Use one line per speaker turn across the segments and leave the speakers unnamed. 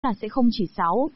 là sẽ không chỉ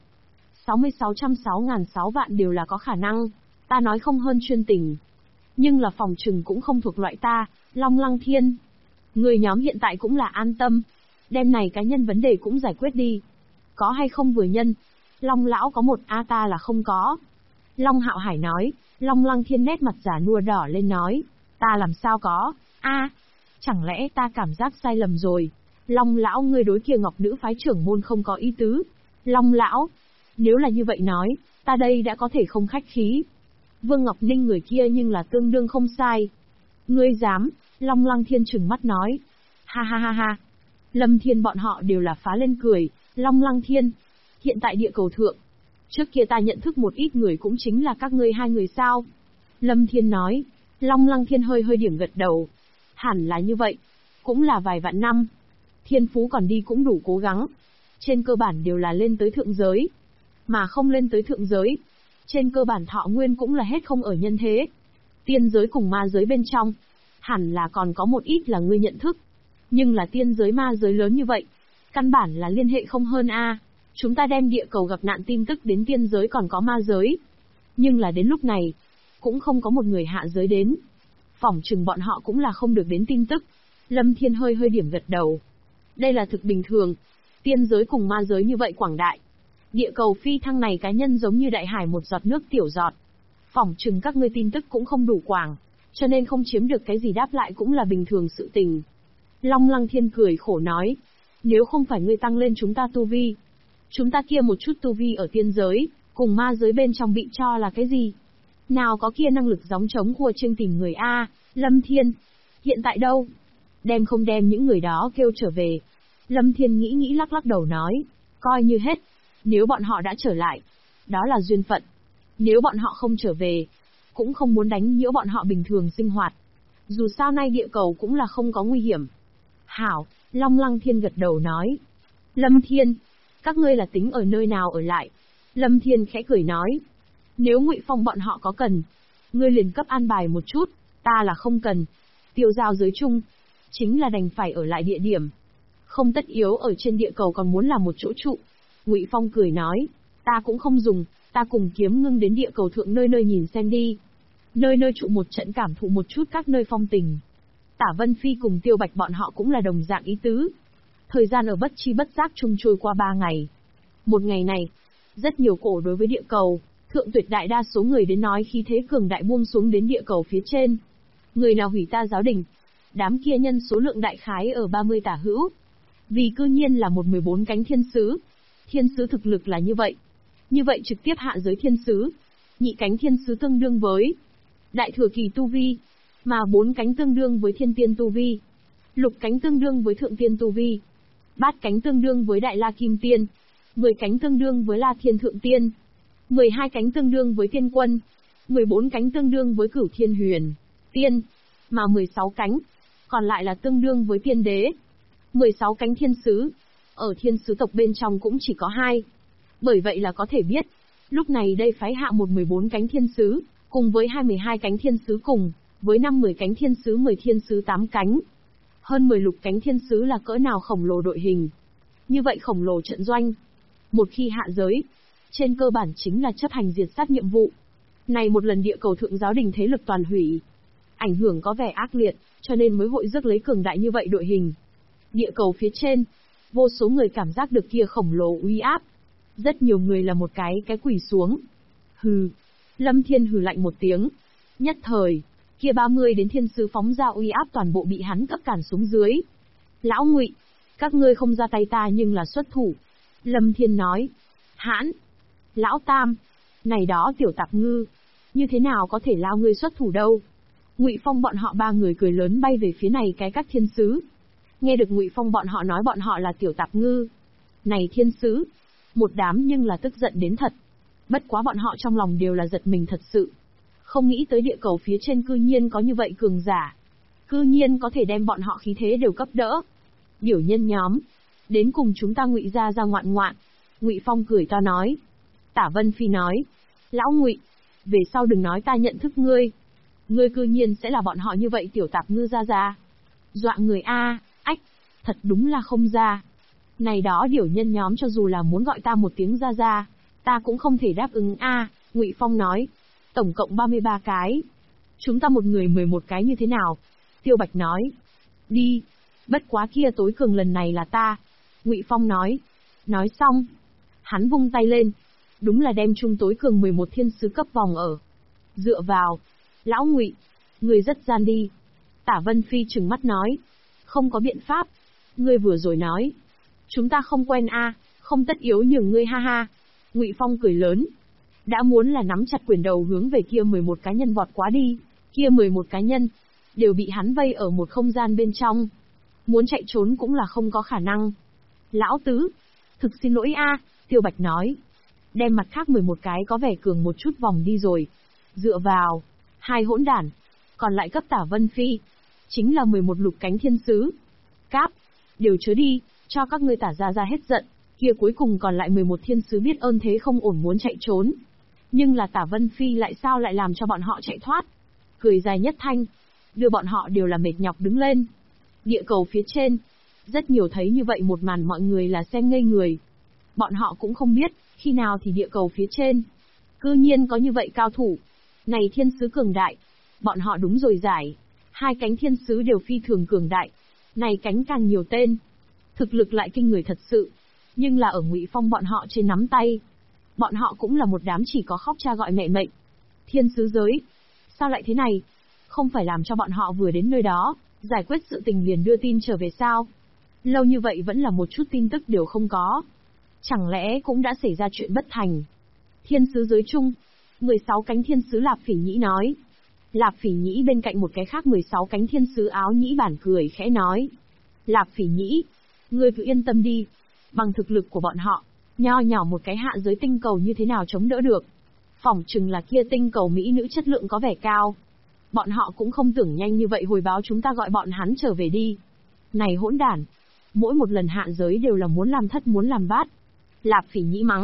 66.606 vạn đều là có khả năng. Ta nói không hơn chuyên tình. Nhưng là phòng trừng cũng không thuộc loại ta, Long Lăng Thiên. Người nhóm hiện tại cũng là an tâm. Đêm này cá nhân vấn đề cũng giải quyết đi. Có hay không vừa nhân? Long lão có một A ta là không có. Long Hạo Hải nói. Long Lăng Thiên nét mặt giả nua đỏ lên nói. Ta làm sao có? A, chẳng lẽ ta cảm giác sai lầm rồi? Long lão ngươi đối kia Ngọc nữ phái trưởng môn không có ý tứ. Long lão, nếu là như vậy nói, ta đây đã có thể không khách khí. Vương Ngọc Ninh người kia nhưng là tương đương không sai. Ngươi dám? Long Lăng Thiên trừng mắt nói. Ha ha ha ha. Lâm Thiên bọn họ đều là phá lên cười. Long Lăng Thiên, hiện tại địa cầu thượng, trước kia ta nhận thức một ít người cũng chính là các ngươi hai người sao? Lâm Thiên nói. Long Lăng Thiên hơi hơi điểm gật đầu. Hẳn là như vậy. Cũng là vài vạn năm. Thiên phú còn đi cũng đủ cố gắng. Trên cơ bản đều là lên tới thượng giới. Mà không lên tới thượng giới, trên cơ bản thọ nguyên cũng là hết không ở nhân thế. Tiên giới cùng ma giới bên trong, hẳn là còn có một ít là ngươi nhận thức. Nhưng là tiên giới ma giới lớn như vậy, căn bản là liên hệ không hơn a. Chúng ta đem địa cầu gặp nạn tin tức đến tiên giới còn có ma giới. Nhưng là đến lúc này, cũng không có một người hạ giới đến. Phỏng chừng bọn họ cũng là không được đến tin tức. Lâm Thiên hơi hơi điểm gật đầu. Đây là thực bình thường. Tiên giới cùng ma giới như vậy quảng đại. Địa cầu phi thăng này cá nhân giống như đại hải một giọt nước tiểu giọt. Phỏng chừng các ngươi tin tức cũng không đủ quảng, cho nên không chiếm được cái gì đáp lại cũng là bình thường sự tình. Long Lăng Thiên cười khổ nói. Nếu không phải ngươi tăng lên chúng ta tu vi, chúng ta kia một chút tu vi ở tiên giới, cùng ma giới bên trong bị cho là cái gì? Nào có kia năng lực gióng trống khua chiêng tìm người a. Lâm Thiên, hiện tại đâu? Đem không đem những người đó kêu trở về. Lâm Thiên nghĩ nghĩ lắc lắc đầu nói. Coi như hết. Nếu bọn họ đã trở lại, đó là duyên phận. Nếu bọn họ không trở về, cũng không muốn đánh nhiễu bọn họ bình thường sinh hoạt. Dù sao nay địa cầu cũng là không có nguy hiểm. Hảo, Long Lăng Thiên gật đầu nói. Lâm Thiên, các ngươi là tính ở nơi nào ở lại? Lâm Thiên khẽ cười nói. Nếu Ngụy Phong bọn họ có cần, ngươi liền cấp an bài một chút, ta là không cần. Tiêu giao giới chung, chính là đành phải ở lại địa điểm. Không tất yếu ở trên địa cầu còn muốn làm một chỗ trụ. Ngụy Phong cười nói, ta cũng không dùng, ta cùng Kiếm Ngưng đến địa cầu thượng nơi nơi nhìn xem đi. Nơi nơi trụ một trận cảm thụ một chút các nơi phong tình. Tả Vân Phi cùng Tiêu Bạch bọn họ cũng là đồng dạng ý tứ. Thời gian ở bất chi bất giác chung trôi qua 3 ngày. Một ngày này, rất nhiều cổ đối với địa cầu, thượng tuyệt đại đa số người đến nói khí thế cường đại buông xuống đến địa cầu phía trên. Người nào hủy ta giáo đình, đám kia nhân số lượng đại khái ở 30 tả hữu. Vì cư nhiên là một 14 cánh thiên sứ. Thiên sứ thực lực là như vậy. Như vậy trực tiếp hạ giới thiên sứ. Nhị cánh thiên sứ tương đương với đại thừa kỳ tu vi, mà 4 cánh tương đương với thiên tiên tu vi. Lục cánh tương đương với thượng tiên tu vi. Bát cánh tương đương với đại la kim tiên. 10 cánh tương đương với la thiên thượng tiên. 12 cánh tương đương với tiên quân. 14 cánh tương đương với cửu thiên huyền tiên. Mà 16 cánh còn lại là tương đương với tiên đế. 16 cánh thiên sứ, ở thiên sứ tộc bên trong cũng chỉ có 2. Bởi vậy là có thể biết, lúc này đây phái hạ một 14 cánh thiên sứ, cùng với 22 cánh thiên sứ cùng, với 10 cánh thiên sứ 10 thiên sứ 8 cánh. Hơn 10 lục cánh thiên sứ là cỡ nào khổng lồ đội hình. Như vậy khổng lồ trận doanh. Một khi hạ giới, trên cơ bản chính là chấp hành diệt sát nhiệm vụ. Này một lần địa cầu thượng giáo đình thế lực toàn hủy. Ảnh hưởng có vẻ ác liệt, cho nên mới hội rước lấy cường đại như vậy đội hình. Địa cầu phía trên, vô số người cảm giác được kia khổng lồ uy áp. Rất nhiều người là một cái quỳ xuống. Hừ. Lâm Thiên hừ lạnh một tiếng. Nhất thời, kia 30 đến thiên sứ phóng ra uy áp toàn bộ bị hắn cấp cản xuống dưới. Lão Ngụy, các ngươi không ra tay ta nhưng là xuất thủ. Lâm Thiên nói. Hãn. Lão Tam. Này đó tiểu tạp ngư. Như thế nào có thể lao ngươi xuất thủ đâu. Ngụy Phong bọn họ 3 người cười lớn bay về phía này các thiên sứ. Nghe được Ngụy Phong bọn họ nói bọn họ là tiểu tạp ngư. Này thiên sứ. Một đám nhưng là tức giận đến thật. Bất quá bọn họ trong lòng đều là giật mình thật sự. Không nghĩ tới địa cầu phía trên cư nhiên có như vậy cường giả. Cư nhiên có thể đem bọn họ khí thế đều cấp đỡ. Điểu nhân nhóm. Đến cùng chúng ta Ngụy ra ngoạn ngoạn. Ngụy Phong cười to nói. Tả Vân Phi nói. Lão Ngụy, về sau đừng nói ta nhận thức ngươi. Ngươi cư nhiên sẽ là bọn họ như vậy tiểu tạp ngư ra. Dọa người a, ách, thật đúng là không ra. Này đó điểu nhân nhóm cho dù là muốn gọi ta một tiếng ra ra, ta cũng không thể đáp ứng a. Ngụy Phong nói. Tổng cộng 33 cái. Chúng ta một người 11 cái như thế nào? Tiêu Bạch nói. Đi. Bất quá kia tối cường lần này là ta. Ngụy Phong nói. Nói xong. Hắn vung tay lên. Đúng là đem chung tối cường 11 thiên sứ cấp vòng ở. Dựa vào. Lão Ngụy, người rất gian đi. Tả Vân Phi trừng mắt nói. Không có biện pháp. Ngươi vừa rồi nói. Chúng ta không quen a, không tất yếu nhường ngươi ha ha. Ngụy Phong cười lớn. Đã muốn là nắm chặt quyền đầu hướng về kia 11 cá nhân vọt quá đi. Kia 11 cá nhân đều bị hắn vây ở một không gian bên trong. Muốn chạy trốn cũng là không có khả năng. Lão tứ, thực xin lỗi a, Tiêu Bạch nói. Đem mặt khác 11 cái có vẻ cường một chút vòng đi rồi. Dựa vào, hai hỗn đản, còn lại cấp Tả Vân Phi, chính là 11 lục cánh thiên sứ. Cáp, đều chớ đi, cho các ngươi Tả ra hết giận, kia cuối cùng còn lại 11 thiên sứ biết ơn thế không ổn muốn chạy trốn. Nhưng là Tả Vân Phi lại sao lại làm cho bọn họ chạy thoát. Cười dài nhất thanh, đưa bọn họ đều là mệt nhọc đứng lên. Địa cầu phía trên, rất nhiều thấy như vậy một màn mọi người là xem ngây người. Bọn họ cũng không biết, khi nào thì địa cầu phía trên cư nhiên có như vậy cao thủ. Này thiên sứ cường đại, bọn họ đúng rồi giải. Hai cánh thiên sứ đều phi thường cường đại. Này cánh càng nhiều tên, thực lực lại kinh người thật sự. Nhưng là ở Ngụy Phong bọn họ trên nắm tay. Bọn họ cũng là một đám chỉ có khóc cha gọi mẹ mệnh. Thiên sứ giới, sao lại thế này? Không phải làm cho bọn họ vừa đến nơi đó, giải quyết sự tình liền đưa tin trở về sao? Lâu như vậy vẫn là một chút tin tức đều không có. Chẳng lẽ cũng đã xảy ra chuyện bất thành? Thiên sứ giới chung, 16 cánh thiên sứ Lạp Phỉ Nhĩ nói. Lạp Phỉ Nhĩ bên cạnh một cái khác 16 cánh thiên sứ Áo Nhĩ Bản cười khẽ nói. Lạp Phỉ Nhĩ, ngươi cứ yên tâm đi. Bằng thực lực của bọn họ, nho nhỏ một cái hạ giới tinh cầu như thế nào chống đỡ được. Phỏng chừng là kia tinh cầu mỹ nữ chất lượng có vẻ cao. Bọn họ cũng không tưởng nhanh như vậy hồi báo chúng ta gọi bọn hắn trở về đi. Này hỗn đản, mỗi một lần hạ giới đều là muốn làm thất muốn làm bát. Lạp Phỉ Nhĩ mắng,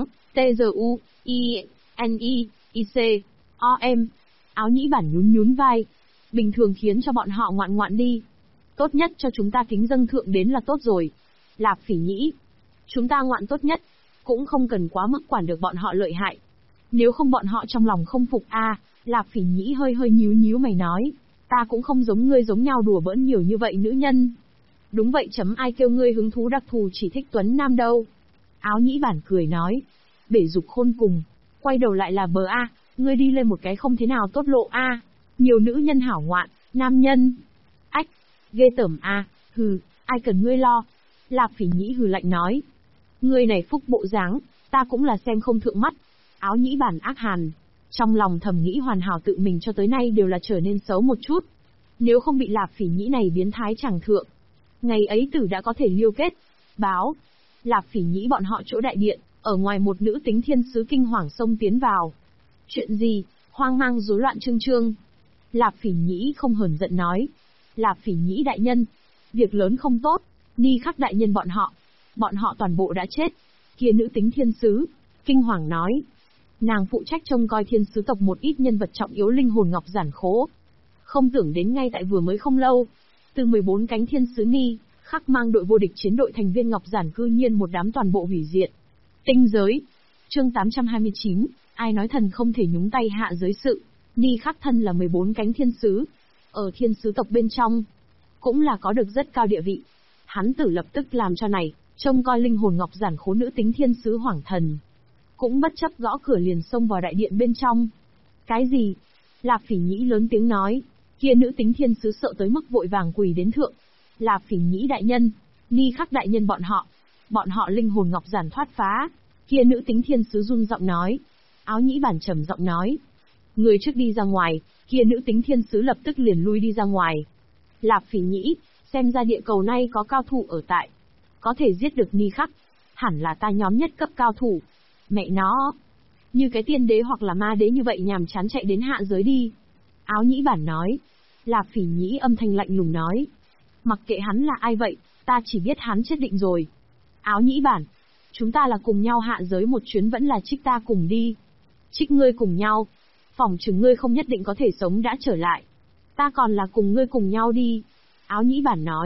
T-G-U-I-N-I-C-O-M. Áo Nhĩ Bản nhún vai. Bình thường khiến cho bọn họ ngoạn ngoạn đi. Tốt nhất cho chúng ta kính dâng thượng đến là tốt rồi. Lạp Phỉ Nhĩ, chúng ta ngoạn tốt nhất, cũng không cần quá mức quản được bọn họ lợi hại. Nếu không bọn họ trong lòng không phục a. Lạp Phỉ Nhĩ hơi nhíu mày nói. Ta cũng không giống ngươi giống nhau đùa bỡn nhiều như vậy nữ nhân. Đúng vậy ai kêu ngươi hứng thú đặc thù chỉ thích tuấn nam đâu. Áo Nhĩ Bản cười nói. Bể dục khôn cùng. Quay đầu lại là bờ a, ngươi đi lên một cái không thế nào tốt lộ a. Nhiều nữ nhân hảo ngoạn, nam nhân. Ách, ghê tởm a, hừ, ai cần ngươi lo. Lạp Phỉ Nhĩ hừ lạnh nói. Ngươi này phúc bộ dáng, ta cũng là xem không thượng mắt. Áo Nhĩ Bản ác hàn. Trong lòng thầm nghĩ hoàn hảo tự mình cho tới nay đều là trở nên xấu một chút. Nếu không bị Lạp Phỉ Nhĩ này biến thái chẳng thượng, ngày ấy tử đã có thể liêu kết. Báo, Lạp Phỉ Nhĩ bọn họ chỗ đại điện, ở ngoài một nữ tính thiên sứ kinh hoàng xông tiến vào. Chuyện gì? Hoang mang rối loạn trương trương. Lạp Phỉ Nhĩ không hờn giận nói. Lạp Phỉ Nhĩ đại nhân, việc lớn không tốt, Ni Khắc đại nhân bọn họ toàn bộ đã chết. Kia nữ tính thiên sứ, kinh hoàng nói. Nàng phụ trách trông coi thiên sứ tộc một ít nhân vật trọng yếu linh hồn ngọc giản khố. Không tưởng đến ngay tại vừa mới không lâu, từ 14 cánh thiên sứ Ni Khắc mang đội vô địch chiến đội thành viên ngọc giản cư nhiên một đám toàn bộ hủy diệt. Tinh giới. Chương 829, ai nói thần không thể nhúng tay hạ giới sự. Ni Khắc thân là 14 cánh thiên sứ, ở thiên sứ tộc bên trong cũng là có được rất cao địa vị. Hắn tử lập tức làm cho này trông coi linh hồn ngọc giản khố nữ tính thiên sứ Hoảng Thần cũng bất chấp gõ cửa liền xông vào đại điện bên trong. Cái gì? Lạp Phỉ Nhĩ lớn tiếng nói. Kia nữ tính thiên sứ sợ tới mức vội vàng quỳ đến thượng. Lạp Phỉ Nhĩ đại nhân, Ni Khắc đại nhân bọn họ linh hồn ngọc giản thoát phá. Kia nữ tính thiên sứ run giọng nói. Áo Nhĩ Bản trầm giọng nói. Người trước đi ra ngoài. Kia nữ tính thiên sứ lập tức liền lui đi ra ngoài. Lạp Phỉ Nhĩ, xem ra địa cầu này có cao thủ ở tại, có thể giết được Ni Khắc, hẳn là ta nhóm nhất cấp cao thủ. Mẹ nó, như cái tiên đế hoặc là ma đế như vậy nhàm chán chạy đến hạ giới đi. Áo Nhĩ Bản nói. Lạp Phỉ Nhĩ âm thanh lạnh lùng nói. Mặc kệ hắn là ai vậy, ta chỉ biết hắn chết định rồi. Áo Nhĩ Bản, chúng ta là cùng nhau hạ giới một chuyến vẫn là trích ta cùng đi. Trích ngươi cùng nhau, phỏng chừng ngươi không nhất định có thể sống đã trở lại. Ta còn là cùng ngươi cùng nhau đi. Áo Nhĩ Bản nói.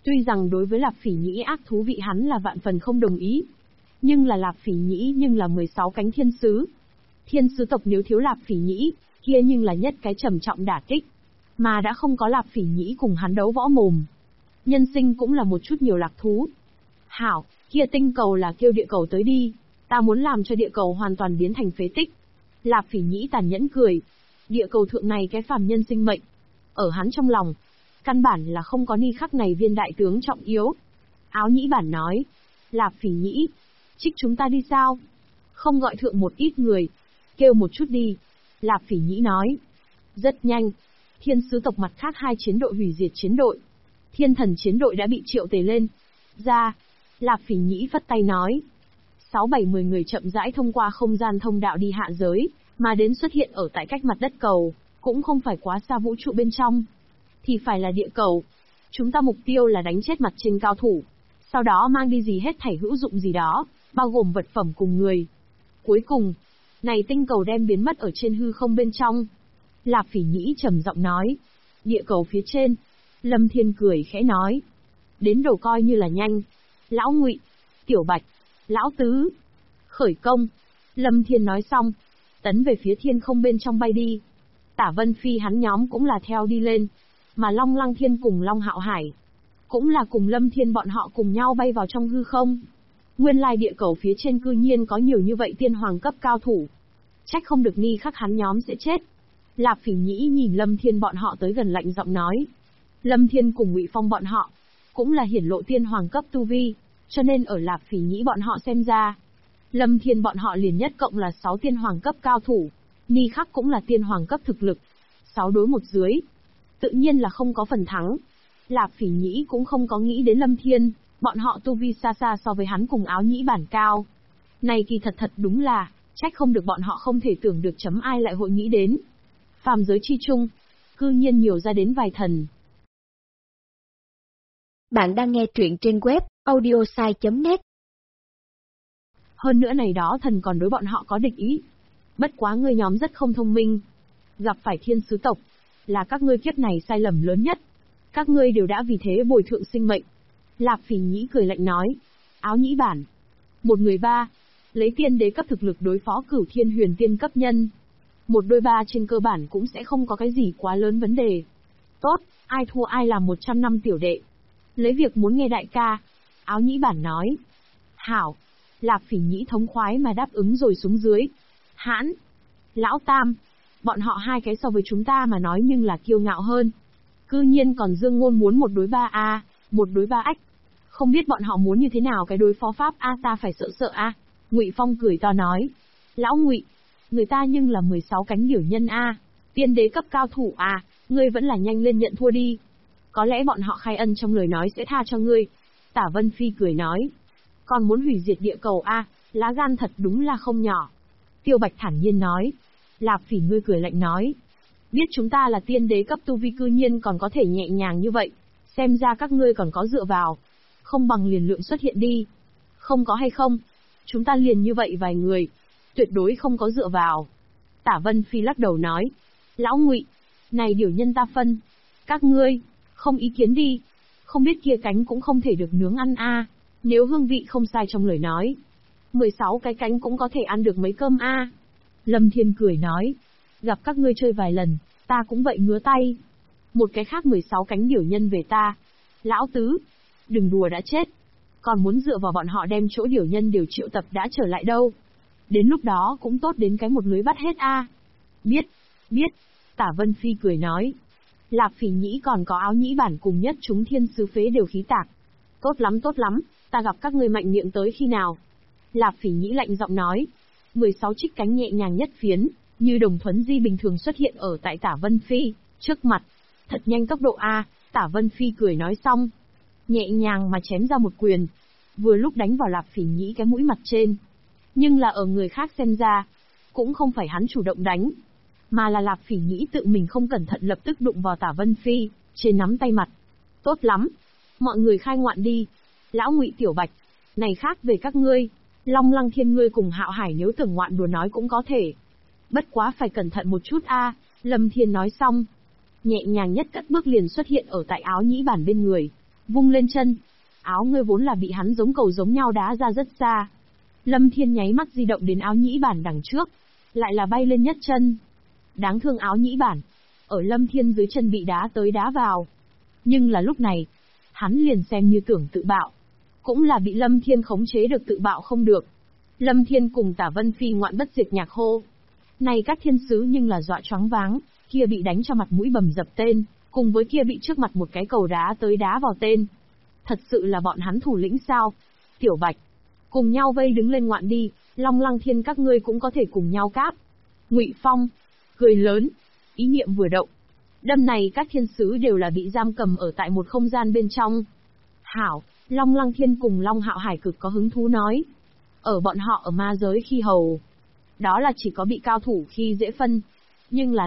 Tuy rằng đối với Lạp Phỉ Nhĩ ác thú vị hắn là vạn phần không đồng ý. Nhưng là Lạp Phỉ Nhĩ nhưng là 16 cánh thiên sứ. Thiên sứ tộc nếu thiếu Lạp Phỉ Nhĩ, kia nhưng là nhất cái trầm trọng đả kích. Mà đã không có Lạp Phỉ Nhĩ cùng hắn đấu võ mồm. Nhân sinh cũng là một chút nhiều lạc thú. Hảo, kia tinh cầu là kêu địa cầu tới đi. Ta muốn làm cho địa cầu hoàn toàn biến thành phế tích. Lạp Phỉ Nhĩ tàn nhẫn cười. Địa cầu thượng này cái phàm nhân sinh mệnh. Ở hắn trong lòng, căn bản là không có ni khắc này viên đại tướng trọng yếu. Áo Nhĩ Bản nói. Lạp Phỉ Nhĩ, trích chúng ta đi sao? Không gọi thượng một ít người. Kêu một chút đi. Lạp Phỉ Nhĩ nói. Rất nhanh. Thiên sứ tộc mặt khác 2 chiến đội hủy diệt chiến đội. Thiên thần chiến đội đã bị triệu tề lên. Ra. Lạp Phỉ Nhĩ phất tay nói. 6-7-10 người chậm rãi thông qua không gian thông đạo đi hạ giới, mà đến xuất hiện ở tại cách mặt đất cầu, cũng không phải quá xa vũ trụ bên trong. Thì phải là địa cầu. Chúng ta mục tiêu là đánh chết mặt trên cao thủ. Sau đó mang đi gì hết thảy hữu dụng gì đó, bao gồm vật phẩm cùng người. Cuối cùng, này tinh cầu đem biến mất ở trên hư không bên trong. Lạp Phỉ Nhĩ trầm giọng nói. Địa cầu phía trên. Lâm Thiên cười khẽ nói. Đến đầu coi như là nhanh. Lão Ngụy, Tiểu Bạch, Lão Tứ. Khởi công. Lâm Thiên nói xong. Tấn về phía thiên không bên trong bay đi. Tả Vân Phi hắn nhóm cũng là theo đi lên. Mà Long Lăng Thiên cùng Long Hạo Hải cũng là cùng Lâm Thiên bọn họ cùng nhau bay vào trong hư không. Nguyên lai địa cầu phía trên cư nhiên có nhiều như vậy tiên hoàng cấp cao thủ. Trách không được ni khắc hắn nhóm sẽ chết. Lạp Phỉ Nhĩ nhìn Lâm Thiên bọn họ tới gần lạnh giọng nói. Lâm Thiên cùng Ngụy Phong bọn họ cũng là hiển lộ tiên hoàng cấp tu vi, cho nên ở Lạp Phỉ Nhĩ bọn họ xem ra, Lâm Thiên bọn họ liền nhất cộng là 6 tiên hoàng cấp cao thủ, ni khắc cũng là tiên hoàng cấp thực lực. 6 đối 1 dưới, tự nhiên là không có phần thắng. Lạp Phỉ Nhĩ cũng không có nghĩ đến Lâm Thiên, bọn họ tu vi xa xa so với hắn cùng Áo Nhĩ Bản cao. Này kỳ thật đúng là, trách không được bọn họ không thể tưởng được chấm ai lại hội nghĩ đến. Phàm giới chi chung, cư nhiên nhiều ra đến vài thần.
Bạn đang nghe truyện trên web audiosai.net.
Hơn nữa này đó thần còn đối bọn họ có địch ý. Bất quá ngươi nhóm rất không thông minh. Gặp phải thiên sứ tộc, là các ngươi kiếp này sai lầm lớn nhất. Các ngươi đều đã vì thế bồi thượng sinh mệnh. Lạp Phỉ Nhĩ cười lạnh nói. Áo Nhĩ Bản. Một người 3. Lấy tiên đế cấp thực lực đối phó Cửu Thiên Huyền Tiên cấp nhân. Một đôi 3 trên cơ bản cũng sẽ không có cái gì quá lớn vấn đề. Tốt, ai thua ai làm 100 năm tiểu đệ. Lấy việc muốn nghe đại ca. Áo Nhĩ Bản nói. Hảo. Lạp Phỉ Nhĩ thống khoái mà đáp ứng rồi xuống dưới. Hãn. Lão Tam. Bọn họ 2 cái so với chúng ta mà nói nhưng là kiêu ngạo hơn. Cư nhiên còn dương ngôn muốn 1 đối 3 a, 1 đối 3 ách. Không biết bọn họ muốn như thế nào cái đối phó pháp a, ta phải sợ sợ a. Ngụy Phong cười to nói. Lão Ngụy, người ta nhưng là 16 cánh điểu nhân a, tiên đế cấp cao thủ a, ngươi vẫn là nhanh lên nhận thua đi. Có lẽ bọn họ khai ân trong lời nói sẽ tha cho ngươi. Tả Vân Phi cười nói. Còn muốn hủy diệt địa cầu a, lá gan thật đúng là không nhỏ. Tiêu Bạch thản nhiên nói. Lạp Phỉ ngươi cười lạnh nói. Biết chúng ta là tiên đế cấp tu vi cư nhiên còn có thể nhẹ nhàng như vậy, xem ra các ngươi còn có dựa vào. Không bằng liền lượng xuất hiện đi. Không có hay không, chúng ta liền như vậy vài người, tuyệt đối không có dựa vào. Tả Vân Phi lắc đầu nói. Lão Ngụy, này điều nhân ta phân. Các ngươi, không ý kiến đi. Không biết kia cánh cũng không thể được nướng ăn a. Nếu hương vị không sai trong lời nói, 16 cái cánh cũng có thể ăn được mấy cơm a. Lâm Thiên cười nói. Gặp các ngươi chơi vài lần, ta cũng vậy ngứa tay. Một cái khác 16 cánh điểu nhân về ta. Lão Tứ, đừng đùa đã chết. Còn muốn dựa vào bọn họ đem chỗ điểu nhân đều triệu tập đã trở lại đâu. Đến lúc đó cũng tốt đến cái một lưới bắt hết a. Biết, Tả Vân Phi cười nói. Lạp Phỉ Nhĩ còn có Áo Nhĩ Bản cùng nhất chúng thiên sứ phế đều khí tạc. Tốt lắm, ta gặp các ngươi mạnh miệng tới khi nào. Lạp Phỉ Nhĩ lạnh giọng nói. 16 trích cánh nhẹ nhàng nhất phiến, như đồng thuấn di bình thường xuất hiện ở tại Tả Vân Phi trước mặt. Thật nhanh tốc độ a. Tả Vân Phi cười nói xong, nhẹ nhàng mà chém ra một quyền, vừa lúc đánh vào Lạp Phỉ Nhĩ cái mũi mặt trên. Nhưng là ở người khác xem ra, cũng không phải hắn chủ động đánh, mà là Lạp Phỉ Nhĩ tự mình không cẩn thận lập tức đụng vào Tả Vân Phi trên nắm tay mặt. Tốt lắm, mọi người khai ngoạn đi. Lão Ngụy, Tiểu Bạch, này khác về các ngươi. Long Lăng Thiên ngươi cùng Hạo Hải nếu tưởng ngoạn đùa nói cũng có thể. Bất quá phải cẩn thận một chút a. Lâm Thiên nói xong, nhẹ nhàng nhất cất bước liền xuất hiện ở tại Áo Nhĩ Bản bên người. Vung lên chân. Áo ngươi vốn là bị hắn giống cầu giống nhau đá ra rất xa. Lâm Thiên nháy mắt di động đến áo nhĩ bản đằng trước. Lại là bay lên nhất chân. Đáng thương áo nhĩ bản. Ở Lâm Thiên dưới chân bị đá tới đá vào. Nhưng là lúc này, hắn liền xem như tưởng tự bạo. Cũng là bị Lâm Thiên khống chế được tự bạo không được. Lâm Thiên cùng Tả Vân Phi ngoạn bất diệt nhạc hô. Này các thiên sứ nhưng là dọa choáng váng, kia bị đánh cho mặt mũi bầm dập tên, cùng với kia bị trước mặt một cái cầu đá tới đá vào tên. Thật sự là bọn hắn thủ lĩnh sao? Tiểu Bạch, cùng nhau vây đứng lên ngoạn đi, Long Lăng Thiên các ngươi cũng có thể cùng nhau cáp. Ngụy Phong, cười lớn, ý niệm vừa động. Đâm này các thiên sứ đều là bị giam cầm ở tại một không gian bên trong. Hảo, Long Lăng Thiên cùng Long Hạo Hải cực có hứng thú nói. Ở bọn họ ở ma giới khi hầu. Đó là chỉ có bị cao thủ khi dễ phân. Nhưng là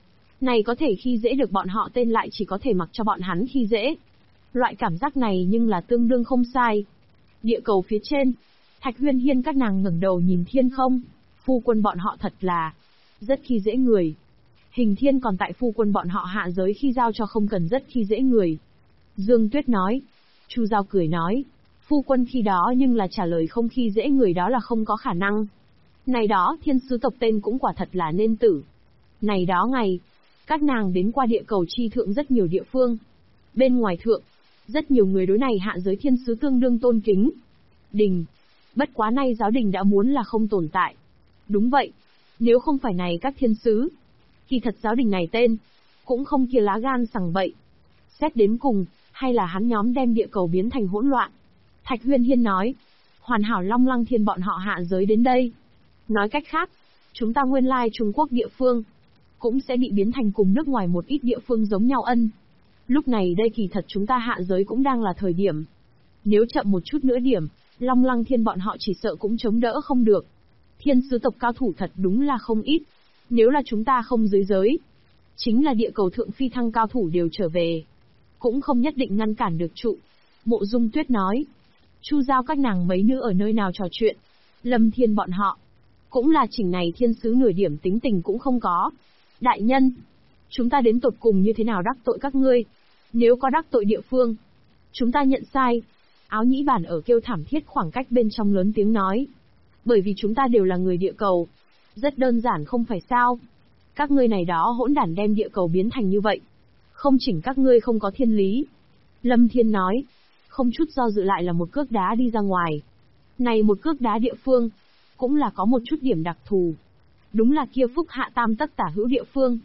này có thể khi dễ được bọn họ tên lại chỉ có thể mặc cho bọn hắn khi dễ. Loại cảm giác này nhưng là tương đương không sai. Địa cầu phía trên, Thạch Huyên Hiên các nàng ngẩng đầu nhìn thiên không. Phu quân bọn họ thật là rất khi dễ người. Hình Thiên còn tại phu quân bọn họ hạ giới khi giao cho không cần rất khi dễ người. Dương Tuyết nói. Chu Giao cười nói. Phu quân khi đó nhưng là trả lời không khi dễ người đó là không có khả năng. Này đó thiên sứ tộc tên cũng quả thật là nên tử. Này đó ngày, các nàng đến qua địa cầu chi thượng rất nhiều địa phương. Bên ngoài thượng, rất nhiều người đối này hạ giới thiên sứ tương đương tôn kính. Đình. Bất quá nay giáo đình đã muốn là không tồn tại. Đúng vậy. Nếu không phải này các thiên sứ, thì thật giáo đình này tên, cũng không kia lá gan sằng bậy. Xét đến cùng, hay là hắn nhóm đem địa cầu biến thành hỗn loạn. Thạch Huyên Hiên nói. Hoàn hảo Long Lăng Thiên bọn họ hạ giới đến đây. Nói cách khác, chúng ta nguyên lai Trung Quốc địa phương, cũng sẽ bị biến thành cùng nước ngoài một ít địa phương giống nhau ân. Lúc này đây kỳ thật chúng ta hạ giới cũng đang là thời điểm. Nếu chậm một chút nữa điểm, Long Lăng Thiên bọn họ chỉ sợ cũng chống đỡ không được. Thiên sứ tộc cao thủ thật đúng là không ít. Nếu là chúng ta không dưới giới, chính là địa cầu thượng phi thăng cao thủ đều trở về, cũng không nhất định ngăn cản được trụ. Mộ Dung Tuyết nói. Chu Giao các nàng mấy nữ ở nơi nào trò chuyện. Lâm Thiên bọn họ, cũng là chỉnh này thiên sứ nửa điểm tính tình cũng không có. Đại nhân, chúng ta đến tột cùng như thế nào đắc tội các ngươi? Nếu có đắc tội địa phương, chúng ta nhận sai. Áo nhĩ bản ở kêu thảm thiết khoảng cách bên trong lớn tiếng nói. Bởi vì chúng ta đều là người địa cầu. Rất đơn giản không phải sao? Các ngươi này đó hỗn đản đem địa cầu biến thành như vậy. Không chỉnh các ngươi không có thiên lý. Lâm Thiên nói. Không chút do dự lại là một cước đá đi ra ngoài. Này một cước đá địa phương, cũng là có một chút điểm đặc thù. Đúng là kia phúc hạ tam tất tả hữu địa phương.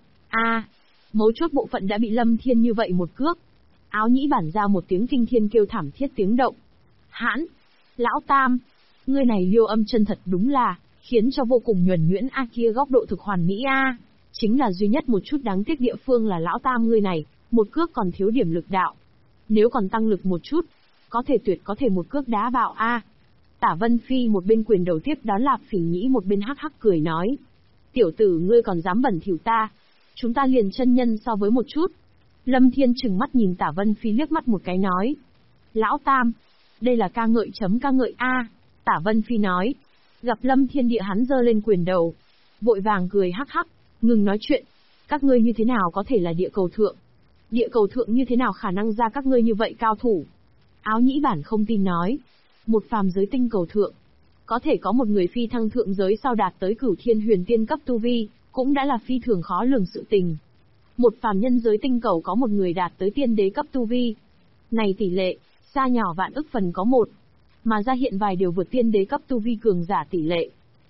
Mấu chốt bộ phận đã bị Lâm Thiên như vậy một cước. Áo nhĩ bản ra một tiếng kinh thiên kêu thảm thiết tiếng động. Hãn! Lão Tam! Ngươi này liêu âm chân thật đúng là, khiến cho vô cùng nhuần nhuyễn kia góc độ thực hoàn mỹ Chính là duy nhất một chút đáng tiếc địa phương là Lão Tam ngươi này, một cước còn thiếu điểm lực đạo. Nếu còn tăng lực một chút, có thể tuyệt có thể một cước đá bạo Tả Vân Phi một bên quyền đầu tiếp đón Lạp Phỉ Nhĩ một bên hắc hắc cười nói. Tiểu tử ngươi còn dám bẩn thỉu ta. Chúng ta liền chân nhân so với một chút. Lâm Thiên trừng mắt nhìn Tả Vân Phi liếc mắt một cái nói. Lão Tam, đây là ca ngợi chấm ca ngợi Tả Vân Phi nói. Gặp Lâm Thiên địa hắn giơ lên quyền đầu. Vội vàng cười hắc hắc, ngừng nói chuyện. Các ngươi như thế nào có thể là địa cầu thượng? Địa cầu thượng như thế nào khả năng ra các ngươi như vậy cao thủ? Áo nhĩ bản không tin nói. Một phàm giới tinh cầu thượng, có thể có một người phi thăng thượng giới sau đạt tới cửu thiên huyền tiên cấp tu vi, cũng đã là phi thường khó lường sự tình. Một phàm nhân giới tinh cầu có một người đạt tới tiên đế cấp tu vi. Này tỷ lệ, xa nhỏ vạn ức phần có một. Mà ra hiện vài điều vượt tiên đế cấp tu vi cường giả tỷ lệ.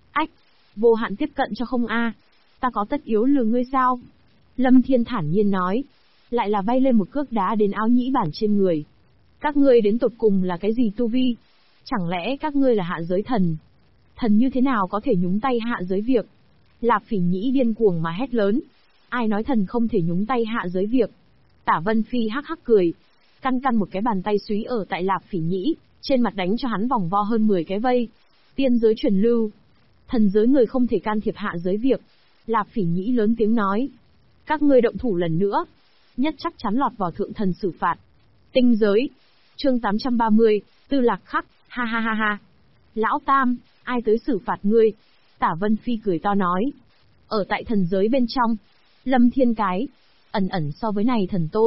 Vô hạn tiếp cận cho không ta có tất yếu lừa ngươi sao? Lâm Thiên thản nhiên nói. Lại là bay lên một cước đá đến áo nhĩ bản trên người. Các ngươi đến tột cùng là cái gì tu vi? Chẳng lẽ các ngươi là hạ giới thần? Thần như thế nào có thể nhúng tay hạ giới việc? Lạp Phỉ Nhĩ điên cuồng mà hét lớn. Ai nói thần không thể nhúng tay hạ giới việc? Tả Vân Phi hắc hắc cười. Căn một cái bàn tay súy ở tại Lạp Phỉ Nhĩ, trên mặt đánh cho hắn vòng vo hơn 10 cái vây. Tiên giới truyền lưu. Thần giới người không thể can thiệp hạ giới việc. Lạp Phỉ Nhĩ lớn tiếng nói. Các ngươi động thủ lần nữa, nhất chắc chắn lọt vào thượng thần xử phạt. Tinh giới. Chương 830, Tư Lạc Khắc, ha ha ha ha. Lão Tam, ai tới xử phạt ngươi? Tả Vân Phi cười to nói. Ở tại thần giới bên trong, Lâm Thiên cái, ẩn so với này thần tôn,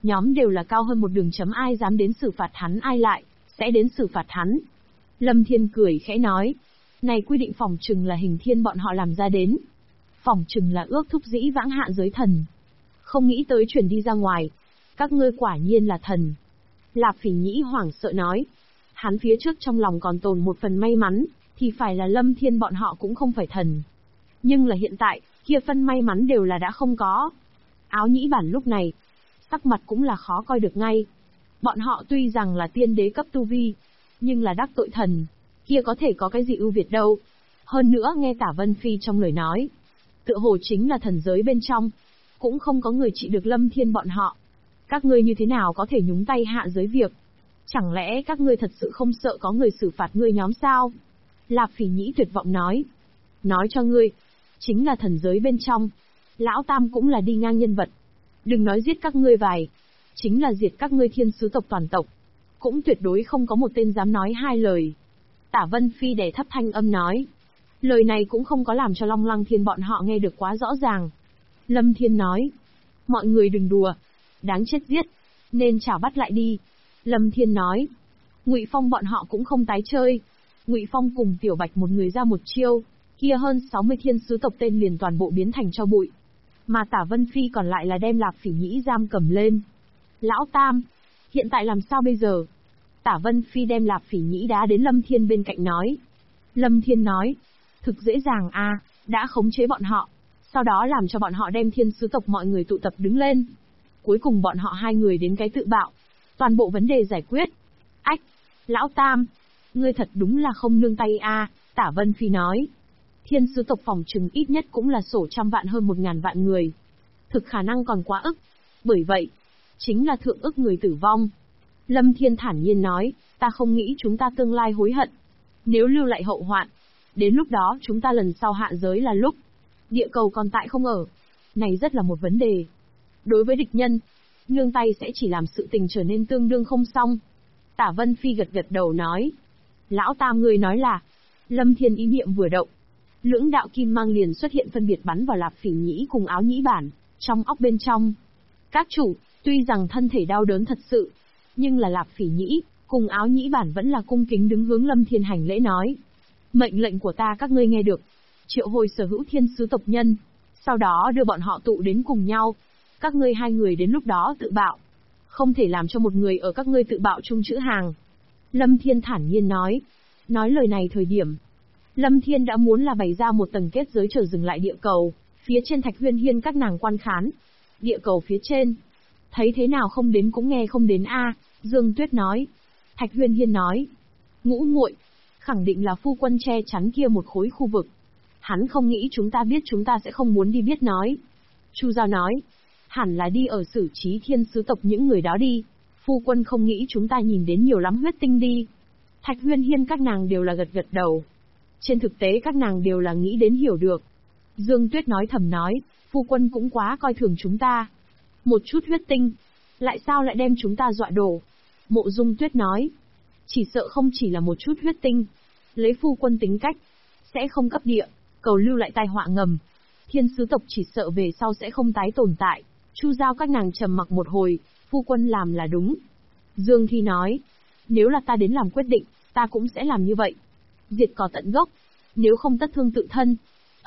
Nhóm đều là cao hơn một đường chấm, ai dám đến xử phạt hắn ai lại, sẽ đến xử phạt hắn. Lâm Thiên cười khẽ nói. Này quy định phỏng chừng là Hình Thiên bọn họ làm ra đến. Phỏng chừng là ước thúc dĩ vãng hạ giới thần. Không nghĩ tới chuyển đi ra ngoài. Các ngươi quả nhiên là thần. Lạp Phỉ Nhĩ hoảng sợ nói. Hắn phía trước trong lòng còn tồn một phần may mắn, thì phải là Lâm Thiên bọn họ cũng không phải thần. Nhưng là hiện tại, kia phân may mắn đều là đã không có. Áo Nhĩ Bản lúc này, sắc mặt cũng là khó coi được ngay. Bọn họ tuy rằng là tiên đế cấp tu vi, nhưng là đắc tội thần, kia có thể có cái gì ưu việt đâu. Hơn nữa nghe Tả Vân Phi trong lời nói, tựa hồ chính là thần giới bên trong, cũng không có người trị được Lâm Thiên bọn họ. Các ngươi như thế nào có thể nhúng tay hạ giới việc? Chẳng lẽ các ngươi thật sự không sợ có người xử phạt ngươi nhóm sao? Lạp Phỉ Nhĩ tuyệt vọng nói. Nói cho ngươi, chính là thần giới bên trong. Lão Tam cũng là đi ngang nhân vật. Đừng nói giết các ngươi vài, chính là diệt các ngươi thiên sứ tộc toàn tộc. Cũng tuyệt đối không có một tên dám nói hai lời. Tả Vân Phi đè thấp thanh âm nói. Lời này cũng không có làm cho Long Lăng Thiên bọn họ nghe được quá rõ ràng. Lâm Thiên nói. Mọi người đừng đùa. Đáng chết giết. Nên chảo bắt lại đi. Lâm Thiên nói. Ngụy Phong bọn họ cũng không tái chơi. Ngụy Phong cùng Tiểu Bạch một người ra một chiêu, kia hơn 60 thiên sứ tộc tên liền toàn bộ biến thành tro bụi. Mà Tả Vân Phi còn lại là đem Lạp Phỉ Nhĩ giam cầm lên. Lão Tam, hiện tại làm sao bây giờ? Tả Vân Phi đem Lạp Phỉ Nhĩ đá đến Lâm Thiên bên cạnh nói. Lâm Thiên nói, thực dễ dàng a, đã khống chế bọn họ, sau đó làm cho bọn họ đem thiên sứ tộc mọi người tụ tập đứng lên. Cuối cùng bọn họ hai người đến cái tự bạo. Toàn bộ vấn đề giải quyết. Ách, Lão Tam, ngươi thật đúng là không nương tay a, Tả Vân Phi nói. Thiên sứ tộc phòng trừng ít nhất cũng là sổ trăm vạn hơn 1000 vạn người. Thực khả năng còn quá ức. Bởi vậy, chính là thượng ức người tử vong. Lâm Thiên thản nhiên nói, ta không nghĩ chúng ta tương lai hối hận. Nếu lưu lại hậu hoạn, đến lúc đó chúng ta lần sau hạ giới là lúc địa cầu còn tại không ở. Này rất là một vấn đề. Đối với địch nhân, nương tay sẽ chỉ làm sự tình trở nên tương đương không xong. Tả Vân Phi gật gật đầu nói. Lão Tam người nói là, Lâm Thiên ý niệm vừa động. Lưỡng đạo kim mang liền xuất hiện phân biệt bắn vào Lạp Phỉ Nhĩ cùng Áo Nhĩ Bản, trong óc bên trong. Các chủ, tuy rằng thân thể đau đớn thật sự, nhưng là Lạp Phỉ Nhĩ, cùng Áo Nhĩ Bản vẫn là cung kính đứng hướng Lâm Thiên hành lễ nói. Mệnh lệnh của ta các ngươi nghe được. Triệu hồi sở hữu thiên sứ tộc nhân, sau đó đưa bọn họ tụ đến cùng nhau. Các ngươi hai người đến lúc đó tự bạo. Không thể làm cho một người ở các ngươi tự bạo chung chữ hàng. Lâm Thiên thản nhiên nói. Nói lời này thời điểm, Lâm Thiên đã muốn là bày ra một tầng kết giới chờ dừng lại địa cầu, phía trên Thạch Huyên Hiên các nàng quan khán. Địa cầu phía trên, thấy thế nào không đến cũng nghe không đến a, Dương Tuyết nói. Thạch Huyên Hiên nói. Ngũ muội, khẳng định là phu quân che chắn kia một khối khu vực. Hắn không nghĩ chúng ta biết, chúng ta sẽ không muốn đi biết nói. Chu Giao nói. Hẳn là đi ở xử trí thiên sứ tộc những người đó đi. Phu quân không nghĩ chúng ta nhìn đến nhiều lắm huyết tinh đi. Thạch Huyên Hiên các nàng đều là gật gật đầu. Trên thực tế các nàng đều là nghĩ đến hiểu được. Dương Tuyết nói thầm nói, phu quân cũng quá coi thường chúng ta. Một chút huyết tinh, lại sao lại đem chúng ta dọa đổ. Mộ Dung Tuyết nói, chỉ sợ không chỉ là một chút huyết tinh. Lấy phu quân tính cách, sẽ không cấp địa, cầu lưu lại tai họa ngầm. Thiên sứ tộc chỉ sợ về sau sẽ không tái tồn tại. Chu Giao các nàng trầm mặc một hồi, phu quân làm là đúng. Dương Thi nói, nếu là ta đến làm quyết định, ta cũng sẽ làm như vậy. Diệt cỏ tận gốc, nếu không tất thương tự thân.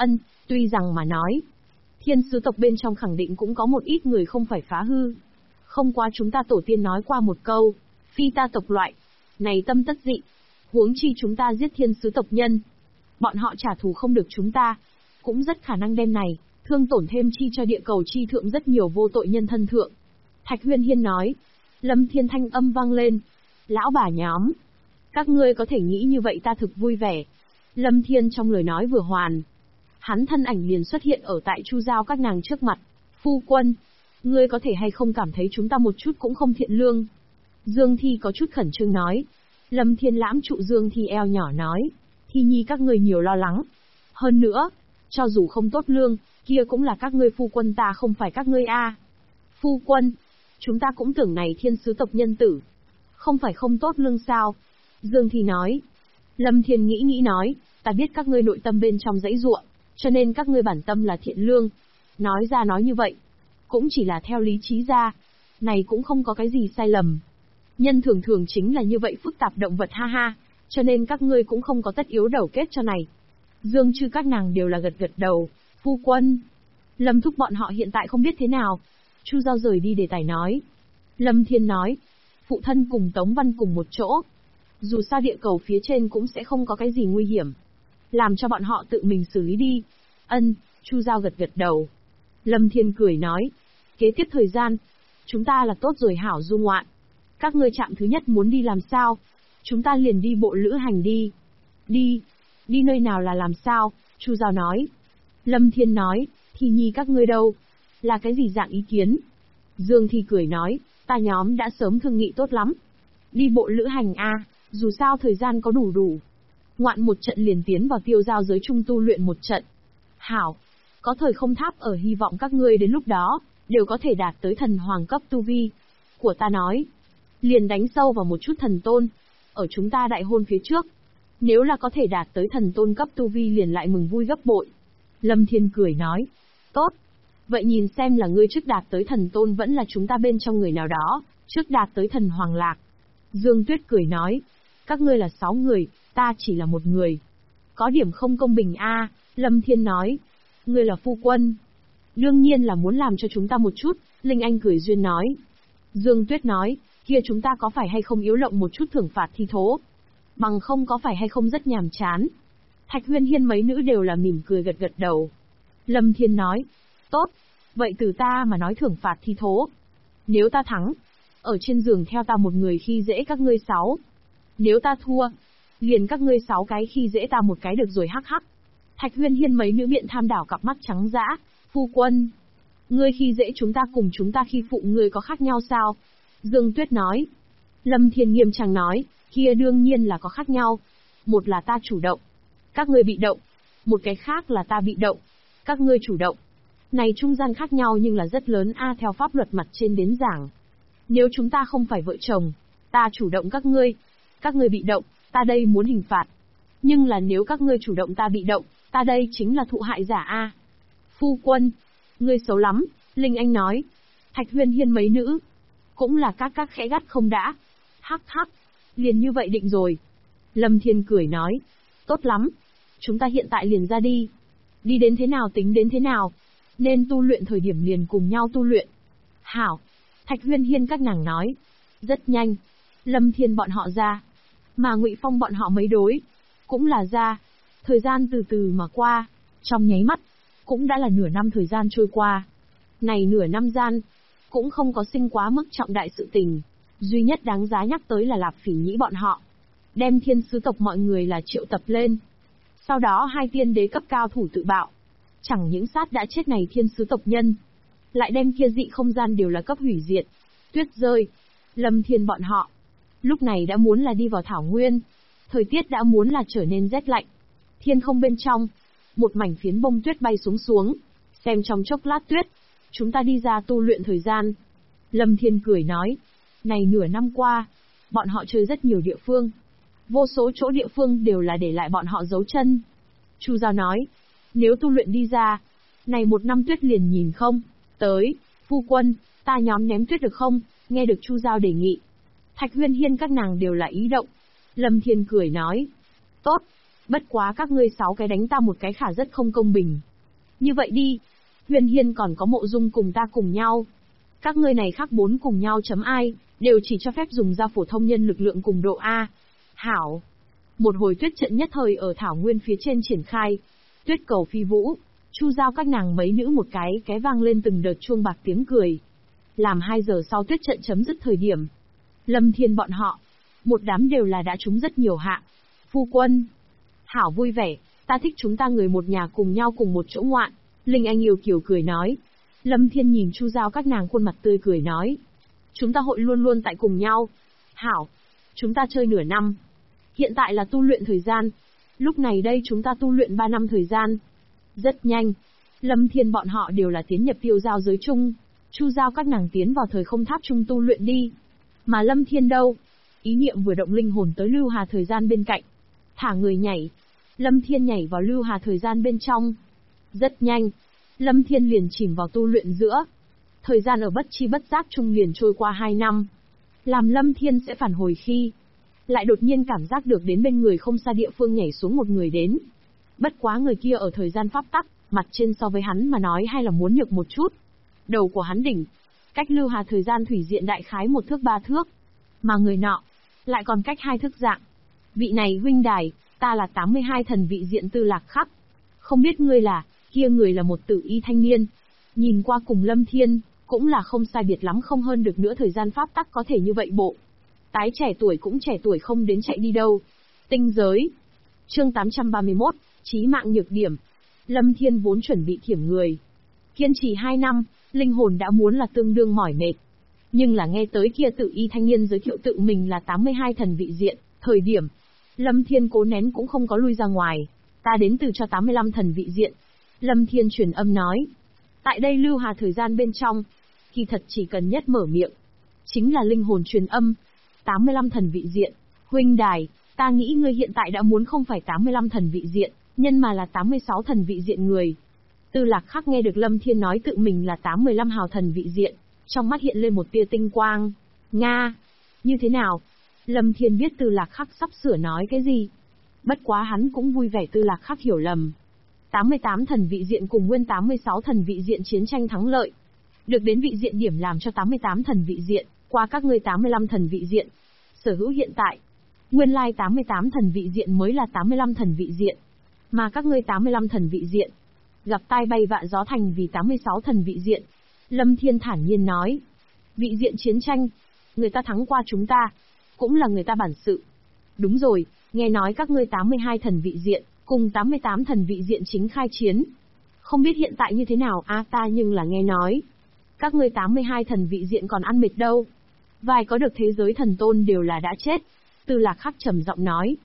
Tuy rằng mà nói, thiên sứ tộc bên trong khẳng định cũng có một ít người không phải phá hư. Không quá chúng ta tổ tiên nói qua một câu, phi ta tộc loại, này tâm tất dị. Huống chi chúng ta giết thiên sứ tộc nhân, bọn họ trả thù không được chúng ta, cũng rất khả năng đem này, thương tổn thêm chi cho địa cầu chi thượng rất nhiều vô tội nhân thân thượng. Thạch Huyên Hiên nói. Lâm Thiên thanh âm vang lên. Lão bà nhóm, các ngươi có thể nghĩ như vậy ta thực vui vẻ. Lâm Thiên trong lời nói vừa hoàn, hắn thân ảnh liền xuất hiện ở tại Chu Giao các nàng trước mặt. Phu quân, ngươi có thể hay không cảm thấy chúng ta một chút cũng không thiện lương? Dương Thi có chút khẩn trương nói. Lâm Thiên lãm trụ Dương Thi eo nhỏ nói. Thi nhi các ngươi nhiều lo lắng. Hơn nữa, cho dù không tốt lương, kia cũng là các ngươi phu quân ta không phải các ngươi a. Phu quân, chúng ta cũng tưởng này thiên sứ tộc nhân tử, không phải không tốt lương sao? Dương Thi nói. Lâm Thiên nghĩ nói, ta biết các ngươi nội tâm bên trong dãy ruộng, cho nên các ngươi bản tâm là thiện lương. Nói ra nói như vậy, cũng chỉ là theo lý trí ra. Này cũng không có cái gì sai lầm. Nhân thường thường chính là như vậy phức tạp động vật ha ha, cho nên các ngươi cũng không có tất yếu đầu kết cho này. Dương Trư các nàng đều là gật gật đầu, phu quân. Lâm Thúc bọn họ hiện tại không biết thế nào. Chu Giao rời đi đề tài nói. Lâm Thiên nói, phụ thân cùng Tống Văn cùng một chỗ. Dù sao địa cầu phía trên cũng sẽ không có cái gì nguy hiểm. Làm cho bọn họ tự mình xử lý đi. Ân, Chu Giao gật gật đầu. Lâm Thiên cười nói, kế tiếp thời gian, chúng ta là tốt rồi hảo du ngoạn. Các ngươi chạm thứ nhất muốn đi làm sao? Chúng ta liền đi bộ lữ hành đi. Đi nơi nào là làm sao? Chu Giao nói. Lâm Thiên nói, Thi Nhi các ngươi đâu? Là cái gì dạng ý kiến? Dương Thi cười nói, ta nhóm đã sớm thương nghị tốt lắm. Đi bộ lữ hành a, dù sao thời gian có đủ. Ngoạn một trận liền tiến vào tiêu giao giới trung tu luyện một trận. Hảo, có thời không tháp ở, hy vọng các ngươi đến lúc đó, đều có thể đạt tới thần hoàng cấp tu vi. Của ta nói, liền đánh sâu vào một chút thần tôn, ở chúng ta đại hôn phía trước. Nếu là có thể đạt tới thần tôn cấp tu vi liền lại mừng vui gấp bội. Lâm Thiên cười nói, tốt. Vậy nhìn xem là ngươi trước đạt tới thần tôn vẫn là chúng ta bên trong người nào đó, trước đạt tới thần hoàng lạc. Dương Tuyết cười nói, các ngươi là 6 người, ta chỉ là một người. Có điểm không công bình a. Lâm Thiên nói, ngươi là phu quân. Đương nhiên là muốn làm cho chúng ta một chút, Linh Anh cười duyên nói. Dương Tuyết nói, kia chúng ta có phải hay không yếu lộng một chút thưởng phạt thi thố? Bằng không có phải hay không rất nhàm chán? Thạch Huyên Hiên mấy nữ đều là mỉm cười gật gật đầu. Lâm Thiên nói, tốt, vậy từ ta mà nói thưởng phạt thi thố. Nếu ta thắng, ở trên giường theo ta một người khi dễ các ngươi 6. Nếu ta thua, liền các ngươi 6 cái khi dễ ta một cái được rồi hắc hắc. Thạch Huyên Hiên mấy nữ biện tham đảo cặp mắt trắng dã, phu quân. Ngươi khi dễ chúng ta cùng chúng ta khi phụ ngươi có khác nhau sao? Dương Tuyết nói. Lâm Thiên nghiêm trang nói, kia đương nhiên là có khác nhau. Một là ta chủ động, các ngươi bị động. Một cái khác là ta bị động, các ngươi chủ động. Này trung gian khác nhau nhưng là rất lớn a, theo pháp luật mặt trên đến giảng. Nếu chúng ta không phải vợ chồng, ta chủ động các ngươi bị động, ta đây muốn hình phạt. Nhưng là nếu các ngươi chủ động ta bị động, ta đây chính là thụ hại giả a. Phu quân, ngươi xấu lắm, Linh Anh nói. Thạch Huyên Hiên mấy nữ, cũng là các khẽ gắt không đã. Hắc hắc, liền như vậy định rồi. Lâm Thiên cười nói, tốt lắm, chúng ta hiện tại liền ra đi. Đi đến thế nào tính đến thế nào, nên tu luyện thời điểm liền cùng nhau tu luyện. Hảo, Thạch Huyên Hiên các nàng nói. Rất nhanh, Lâm Thiên bọn họ ra, mà Ngụy Phong bọn họ mấy đối, cũng là ra. Thời gian từ từ mà qua, trong nháy mắt, cũng đã là nửa năm thời gian trôi qua. Này nửa năm gian, cũng không có sinh quá mức trọng đại sự tình. Duy nhất đáng giá nhắc tới là Lạp Phỉ Nhĩ bọn họ. Đem thiên sứ tộc mọi người là triệu tập lên. Sau đó 2 tiên đế cấp cao thủ tự bạo. Chẳng những sát đã chết này thiên sứ tộc nhân, lại đem kia dị không gian đều là cấp hủy diệt. Tuyết rơi. Lâm Thiên bọn họ, lúc này đã muốn là đi vào thảo nguyên. Thời tiết đã muốn là trở nên rét lạnh. Thiên không bên trong, một mảnh phiến bông tuyết bay xuống. Xem trong chốc lát tuyết, chúng ta đi ra tu luyện thời gian. Lâm Thiên cười nói, này nửa năm qua, bọn họ chơi rất nhiều địa phương. Vô số chỗ địa phương đều là để lại bọn họ dấu chân. Chu Giao nói, nếu tu luyện đi ra, này 1 năm tuyết liền nhìn không? Tới, phu quân, ta nhóm ném tuyết được không? Nghe được Chu Giao đề nghị. Thạch Huyên Hiên các nàng đều là ý động. Lâm Thiên cười nói, tốt, bất quá các ngươi 6 cái đánh ta một cái khả rất không công bình. Như vậy đi, Huyên Hiên còn có Mộ Dung cùng ta cùng nhau. Các ngươi này khác 4 cùng nhau chấm ai, đều chỉ cho phép dùng ra phổ thông nhân lực lượng cùng độ A. Hảo. Một hồi tuyết trận nhất thời ở thảo nguyên phía trên triển khai. Tuyết cầu phi vũ, Chu Giao các nàng mấy nữ một cái vang lên từng đợt chuông bạc tiếng cười. Làm 2 giờ sau tuyết trận chấm dứt thời điểm. Lâm Thiên bọn họ, một đám đều là đã trúng rất nhiều hạ. Phu quân, hảo vui vẻ, ta thích chúng ta người một nhà cùng nhau cùng một chỗ ngoạn. Linh Anh yêu kiều cười nói. Lâm Thiên nhìn Chu Giao các nàng khuôn mặt tươi cười nói. Chúng ta hội luôn luôn tại cùng nhau. Hảo, chúng ta chơi nửa năm. Hiện tại là tu luyện thời gian. Lúc này đây chúng ta tu luyện 3 năm thời gian. Rất nhanh, Lâm Thiên bọn họ đều là tiến nhập tiêu giao giới chung. Chu Giao các nàng tiến vào thời không tháp chung tu luyện đi. Mà Lâm Thiên đâu? Ý niệm vừa động linh hồn tới Lưu Hà thời gian bên cạnh. Thả người nhảy. Lâm Thiên nhảy vào Lưu Hà thời gian bên trong. Rất nhanh, Lâm Thiên liền chìm vào tu luyện giữa. Thời gian ở bất chi bất giác chung liền trôi qua 2 năm. Làm Lâm Thiên sẽ phản hồi khi lại đột nhiên cảm giác được đến bên người không xa địa phương nhảy xuống một người đến. Bất quá người kia ở thời gian pháp tắc, mặt trên so với hắn mà nói hay là muốn nhược một chút. Đầu của hắn đỉnh, cách Lưu Hà thời gian thủy diện đại khái 1 thước 3 thước. Mà người nọ, lại còn cách 2 thước dạng. Vị này huynh đài, ta là 82 thần vị diện Tư Lạc Khắc. Không biết ngươi là, kia người là một tử y thanh niên. Nhìn qua cùng Lâm Thiên, cũng là không sai biệt lắm không hơn được nữa thời gian pháp tắc có thể như vậy bộ. Tái trẻ tuổi cũng trẻ tuổi không đến chạy đi đâu. Tinh giới. Chương 831, chí mạng nhược điểm. Lâm Thiên vốn chuẩn bị thiểm người. Kiên trì 2 năm, linh hồn đã muốn là tương đương mỏi mệt. Nhưng là nghe tới kia tự y thanh niên giới thiệu tự mình là 82 thần vị diện, thời điểm. Lâm Thiên cố nén cũng không có lui ra ngoài. Ta đến từ cho 85 thần vị diện. Lâm Thiên truyền âm nói. Tại đây Lưu Hà thời gian bên trong, kỳ thật chỉ cần nhất mở miệng. Chính là linh hồn truyền âm. 85 thần vị diện. Huynh đài, ta nghĩ ngươi hiện tại đã muốn không phải 85 thần vị diện, nhân mà là 86 thần vị diện người. Tư Lạc Khắc nghe được Lâm Thiên nói tự mình là 85 hào thần vị diện, trong mắt hiện lên một tia tinh quang. Nga! Như thế nào? Lâm Thiên biết Tư Lạc Khắc sắp sửa nói cái gì. Bất quá hắn cũng vui vẻ Tư Lạc Khắc hiểu lầm. 88 thần vị diện cùng nguyên 86 thần vị diện chiến tranh thắng lợi. Được đến vị diện điểm làm cho 88 thần vị diện, qua các ngươi 85 thần vị diện. Sở hữu hiện tại. Nguyên lai 88 thần vị diện mới là 85 thần vị diện. Mà các ngươi 85 thần vị diện. Gặp tai bay vạ gió thành vì 86 thần vị diện. Lâm Thiên thản nhiên nói. Vị diện chiến tranh. Người ta thắng qua chúng ta. Cũng là người ta bản sự. Đúng rồi, nghe nói các ngươi 82 thần vị diện, cùng 88 thần vị diện chính khai chiến. Không biết hiện tại như thế nào ta nhưng là nghe nói. Các ngươi 82 thần vị diện còn ăn mệt đâu. Vài có được thế giới thần tôn đều là đã chết. Tư Lạc Khắc trầm giọng nói.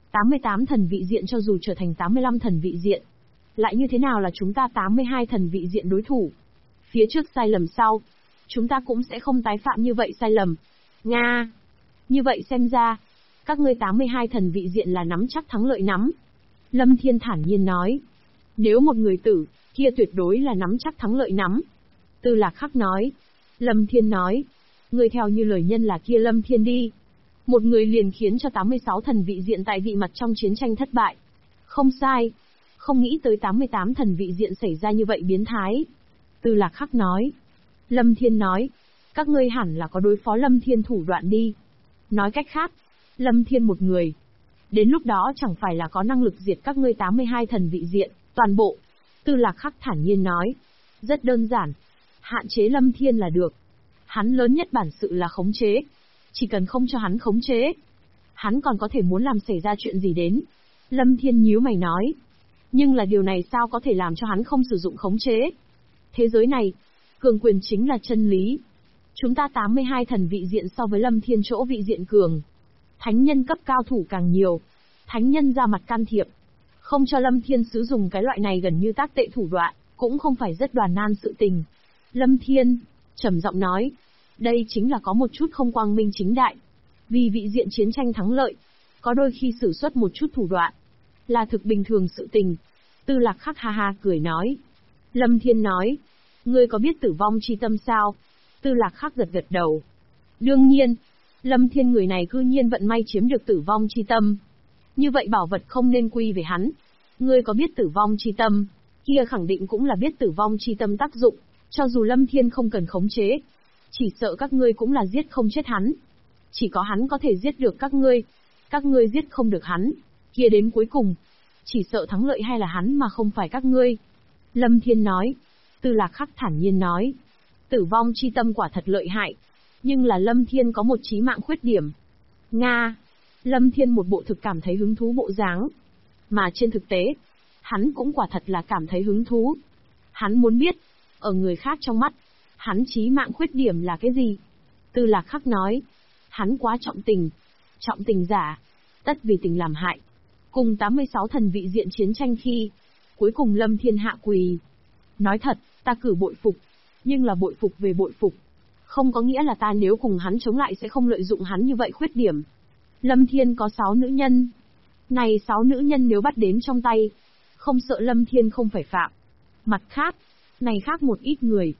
88 thần vị diện cho dù trở thành 85 thần vị diện. Lại như thế nào là chúng ta 82 thần vị diện đối thủ. Phía trước sai lầm sau. Chúng ta cũng sẽ không tái phạm như vậy sai lầm. Nga! Như vậy xem ra, các ngươi 82 thần vị diện là nắm chắc thắng lợi nắm. Lâm Thiên thản nhiên nói. Nếu một người tử, kia tuyệt đối là nắm chắc thắng lợi nắm. Tư Lạc Khắc nói. Lâm Thiên nói. Người theo như lời nhân là kia Lâm Thiên đi. Một người liền khiến cho 86 thần vị diện tại vị mặt trong chiến tranh thất bại. Không sai. Không nghĩ tới 88 thần vị diện xảy ra như vậy biến thái. Tư Lạc Khắc nói. Lâm Thiên nói. Các ngươi hẳn là có đối phó Lâm Thiên thủ đoạn đi. Nói cách khác, Lâm Thiên một người. Đến lúc đó chẳng phải là có năng lực diệt các ngươi 82 thần vị diện, toàn bộ. Tư Lạc Khắc thản nhiên nói. Rất đơn giản. Hạn chế Lâm Thiên là được. Hắn lớn nhất bản sự là khống chế. Chỉ cần không cho hắn khống chế. Hắn còn có thể muốn làm xảy ra chuyện gì đến. Lâm Thiên nhíu mày nói. Nhưng là điều này sao có thể làm cho hắn không sử dụng khống chế. Thế giới này, cường quyền chính là chân lý. Chúng ta 82 thần vị diện so với Lâm Thiên chỗ vị diện cường. Thánh nhân cấp cao thủ càng nhiều. Thánh nhân ra mặt can thiệp. Không cho Lâm Thiên sử dụng cái loại này gần như tác tệ thủ đoạn, cũng không phải rất đoàn nan sự tình. Lâm Thiên, trầm giọng nói. Đây chính là có một chút không quang minh chính đại. Vì vị diện chiến tranh thắng lợi, có đôi khi sử xuất một chút thủ đoạn. Là thực bình thường sự tình. Tư Lạc Khắc ha ha cười nói. Lâm Thiên nói. Ngươi có biết tử vong chi tâm sao? Tư Lạc Khắc gật gật đầu. Đương nhiên. Lâm Thiên người này cư nhiên vận may chiếm được tử vong chi tâm. Như vậy bảo vật không nên quy về hắn. Ngươi có biết tử vong chi tâm? Kia khẳng định cũng là biết tử vong chi tâm tác dụng. Cho dù Lâm Thiên không cần khống chế. Chỉ sợ các ngươi cũng là giết không chết hắn. Chỉ có hắn có thể giết được các ngươi. Các ngươi giết không được hắn. Kia đến cuối cùng. Chỉ sợ thắng lợi hay là hắn mà không phải các ngươi. Lâm Thiên nói. Tư Lạc Khắc thản nhiên nói. Tử vong chi tâm quả thật lợi hại. Nhưng là Lâm Thiên có một chí mạng khuyết điểm. Nga. Lâm Thiên một bộ thực cảm thấy hứng thú bộ dáng. Mà trên thực tế, hắn cũng quả thật là cảm thấy hứng thú. Hắn muốn biết, ở người khác trong mắt, hắn chí mạng khuyết điểm là cái gì? Tư Lạc Khắc nói. Hắn quá trọng tình. Trọng tình giả. Tất vì tình làm hại. Cùng 86 thần vị diện chiến tranh khi, cuối cùng Lâm Thiên hạ quỳ. Nói thật, ta cử bội phục. Nhưng là bội phục về bội phục. Không có nghĩa là ta nếu cùng hắn chống lại sẽ không lợi dụng hắn như vậy khuyết điểm. Lâm Thiên có 6 nữ nhân. Này 6 nữ nhân nếu bắt đến trong tay, không sợ Lâm Thiên không phải phạm. Mặt khác, này khác một ít người.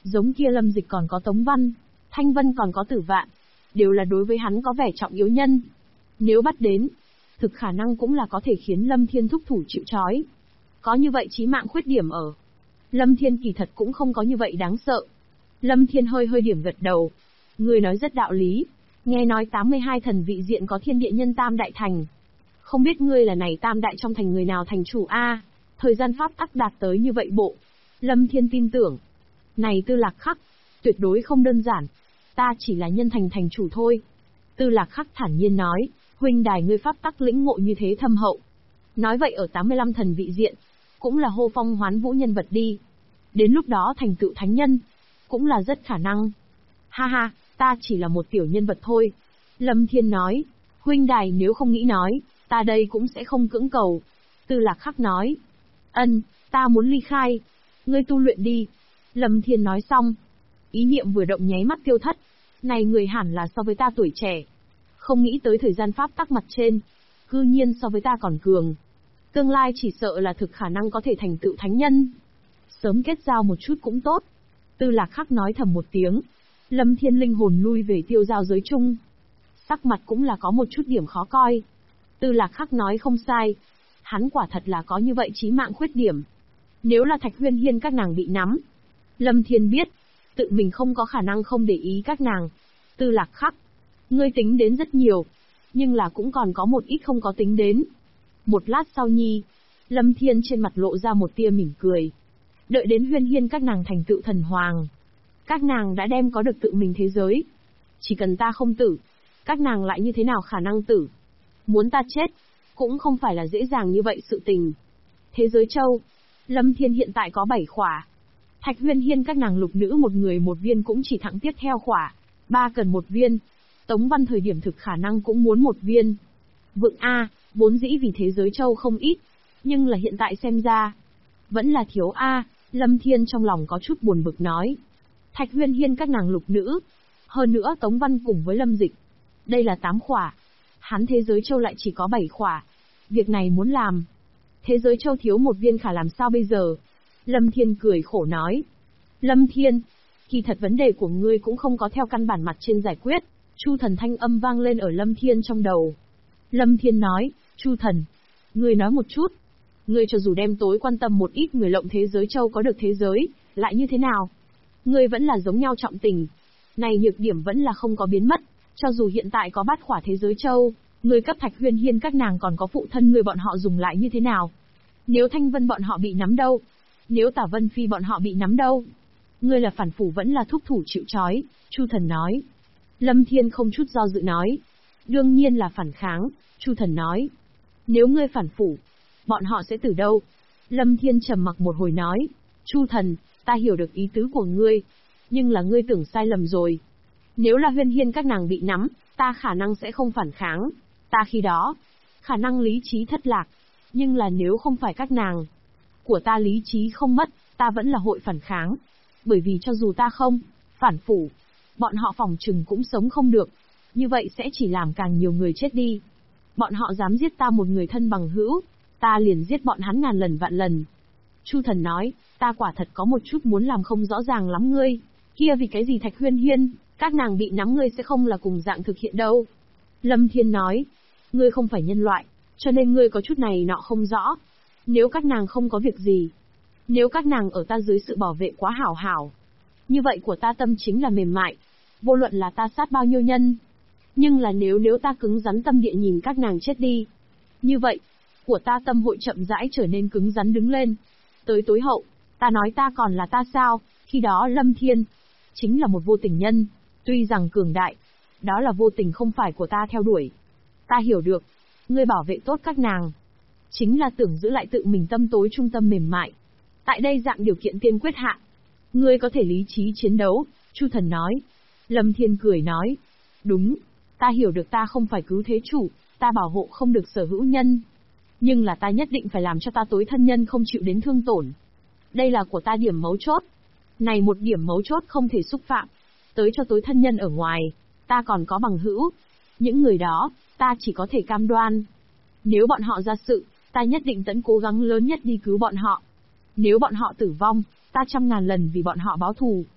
Giống kia Lâm Dịch còn có Tống Văn, Thanh Vân còn có Tử Vạn, đều là đối với hắn có vẻ trọng yếu nhân. Nếu bắt đến, thực khả năng cũng là có thể khiến Lâm Thiên thúc thủ chịu trói. Có như vậy chí mạng khuyết điểm ở. Lâm Thiên kỳ thật cũng không có như vậy đáng sợ. Lâm Thiên hơi hơi điểm gật đầu. Người nói rất đạo lý. Nghe nói 82 thần vị diện có thiên địa nhân tam đại thành. Không biết ngươi là này tam đại trong thành người nào thành chủ a? Thời gian pháp tắc đạt tới như vậy bộ. Lâm Thiên tin tưởng. Này Tư Lạc Khắc, tuyệt đối không đơn giản. Ta chỉ là nhân thành thành chủ thôi. Tư Lạc Khắc thản nhiên nói, huynh đài ngươi pháp tắc lĩnh ngộ như thế thâm hậu. Nói vậy ở 85 thần vị diện, cũng là hô phong hoán vũ nhân vật đi. Đến lúc đó thành tựu thánh nhân, cũng là rất khả năng. Ha ha, ta chỉ là một tiểu nhân vật thôi. Lâm Thiên nói, huynh đài nếu không nghĩ nói, ta đây cũng sẽ không cưỡng cầu. Tư Lạc Khắc nói, ta muốn ly khai. Ngươi tu luyện đi. Lâm Thiên nói xong, ý niệm vừa động nháy mắt tiêu thất. Này người hẳn là so với ta tuổi trẻ. Không nghĩ tới thời gian pháp tắc mặt trên, cư nhiên so với ta còn cường. Tương lai chỉ sợ là thực khả năng có thể thành tựu thánh nhân. Sớm kết giao một chút cũng tốt. Tư Lạc Khắc nói thầm một tiếng. Lâm Thiên linh hồn lui về tiêu giao giới chung. Sắc mặt cũng là có một chút điểm khó coi. Tư Lạc Khắc nói không sai. Hắn quả thật là có như vậy chí mạng khuyết điểm. Nếu là Thạch Huyên Hiên các nàng bị nắm, Lâm Thiên biết, tự mình không có khả năng không để ý các nàng. Tư Lạc Khắc, ngươi tính đến rất nhiều, nhưng là cũng còn có một ít không có tính đến. Một lát sau nhi, Lâm Thiên trên mặt lộ ra một tia mỉm cười. Đợi đến Huyên Hiên các nàng thành tựu thần hoàng, các nàng đã đem có được tự mình thế giới. Chỉ cần ta không tử, các nàng lại như thế nào khả năng tử? Muốn ta chết, cũng không phải là dễ dàng như vậy sự tình. Thế giới châu, Lâm Thiên hiện tại có 7 khỏa. Thạch Huyên Hiên các nàng lục nữ một người một viên cũng chỉ thẳng tiếp theo khỏa. 3 cần một viên. Tống Văn thời điểm thực khả năng cũng muốn một viên. Vượng A, vốn dĩ vì thế giới châu không ít. Nhưng là hiện tại xem ra, vẫn là thiếu A. Lâm Thiên trong lòng có chút buồn bực nói. Thạch Huyên Hiên các nàng lục nữ. Hơn nữa Tống Văn cùng với Lâm Dịch. Đây là 8 khỏa. Hắn thế giới châu lại chỉ có 7 khỏa. Việc này muốn làm. Thế giới châu thiếu một viên khả làm sao bây giờ? Lâm Thiên cười khổ nói. Lâm Thiên, kỳ thật vấn đề của ngươi cũng không có theo căn bản mặt trên giải quyết. Chu Thần thanh âm vang lên ở Lâm Thiên trong đầu. Lâm Thiên nói, Chu Thần, ngươi nói một chút. Ngươi cho dù đem tối quan tâm một ít người lộng thế giới châu có được thế giới, lại như thế nào? Ngươi vẫn là giống nhau trọng tình. Này nhược điểm vẫn là không có biến mất. Cho dù hiện tại có 8 khỏa thế giới châu, ngươi cấp Thạch Huyên Hiên các nàng còn có phụ thân người bọn họ dùng lại như thế nào? Nếu Thanh Vân bọn họ bị nắm đâu? Nếu Tả Vân Phi bọn họ bị nắm đâu? Ngươi là phản phủ vẫn là thúc thủ chịu trói, Chu Thần nói. Lâm Thiên không chút do dự nói. Đương nhiên là phản kháng, Chu Thần nói. Nếu ngươi phản phủ, bọn họ sẽ từ đâu? Lâm Thiên trầm mặc một hồi nói. Chu Thần, ta hiểu được ý tứ của ngươi, nhưng là ngươi tưởng sai lầm rồi. Nếu là Huyên Hiên các nàng bị nắm, ta khả năng sẽ không phản kháng. Ta khi đó, khả năng lý trí thất lạc. Nhưng là nếu không phải các nàng, của ta lý trí không mất, ta vẫn là hội phản kháng. Bởi vì cho dù ta không phản phủ, bọn họ phòng trừng cũng sống không được. Như vậy sẽ chỉ làm càng nhiều người chết đi. Bọn họ dám giết ta một người thân bằng hữu, ta liền giết bọn hắn ngàn lần vạn lần. Chu Thần nói, ta quả thật có một chút muốn làm không rõ ràng lắm ngươi. Kia vì cái gì Thạch Huyên Hiên, các nàng bị nắm ngươi sẽ không là cùng dạng thực hiện đâu. Lâm Thiên nói, ngươi không phải nhân loại, cho nên ngươi có chút này nọ không rõ. Nếu các nàng không có việc gì, nếu các nàng ở ta dưới sự bảo vệ quá hảo hảo, như vậy của ta tâm chính là mềm mại, vô luận là ta sát bao nhiêu nhân. Nhưng là nếu ta cứng rắn tâm địa nhìn các nàng chết đi, như vậy, của ta tâm hội chậm rãi trở nên cứng rắn đứng lên. Tới tối hậu, ta nói ta còn là ta sao, khi đó Lâm Thiên, chính là một vô tình nhân, tuy rằng cường đại, đó là vô tình không phải của ta theo đuổi. Ta hiểu được, ngươi bảo vệ tốt các nàng, chính là tưởng giữ lại tự mình tâm tối trung tâm mềm mại. Tại đây dạng điều kiện tiên quyết hạ, ngươi có thể lý trí chiến đấu, Chu Thần nói. Lâm Thiên cười nói, đúng, ta hiểu được ta không phải cứu thế chủ, ta bảo hộ không được sở hữu nhân. Nhưng là ta nhất định phải làm cho ta tối thân nhân không chịu đến thương tổn. Đây là của ta điểm mấu chốt. Này một điểm mấu chốt không thể xúc phạm. Tới cho tối thân nhân ở ngoài, ta còn có bằng hữu. Những người đó, ta chỉ có thể cam đoan. Nếu bọn họ ra sự, ta nhất định tận cố gắng lớn nhất đi cứu bọn họ. Nếu bọn họ tử vong, ta 100.000 lần vì bọn họ báo thù.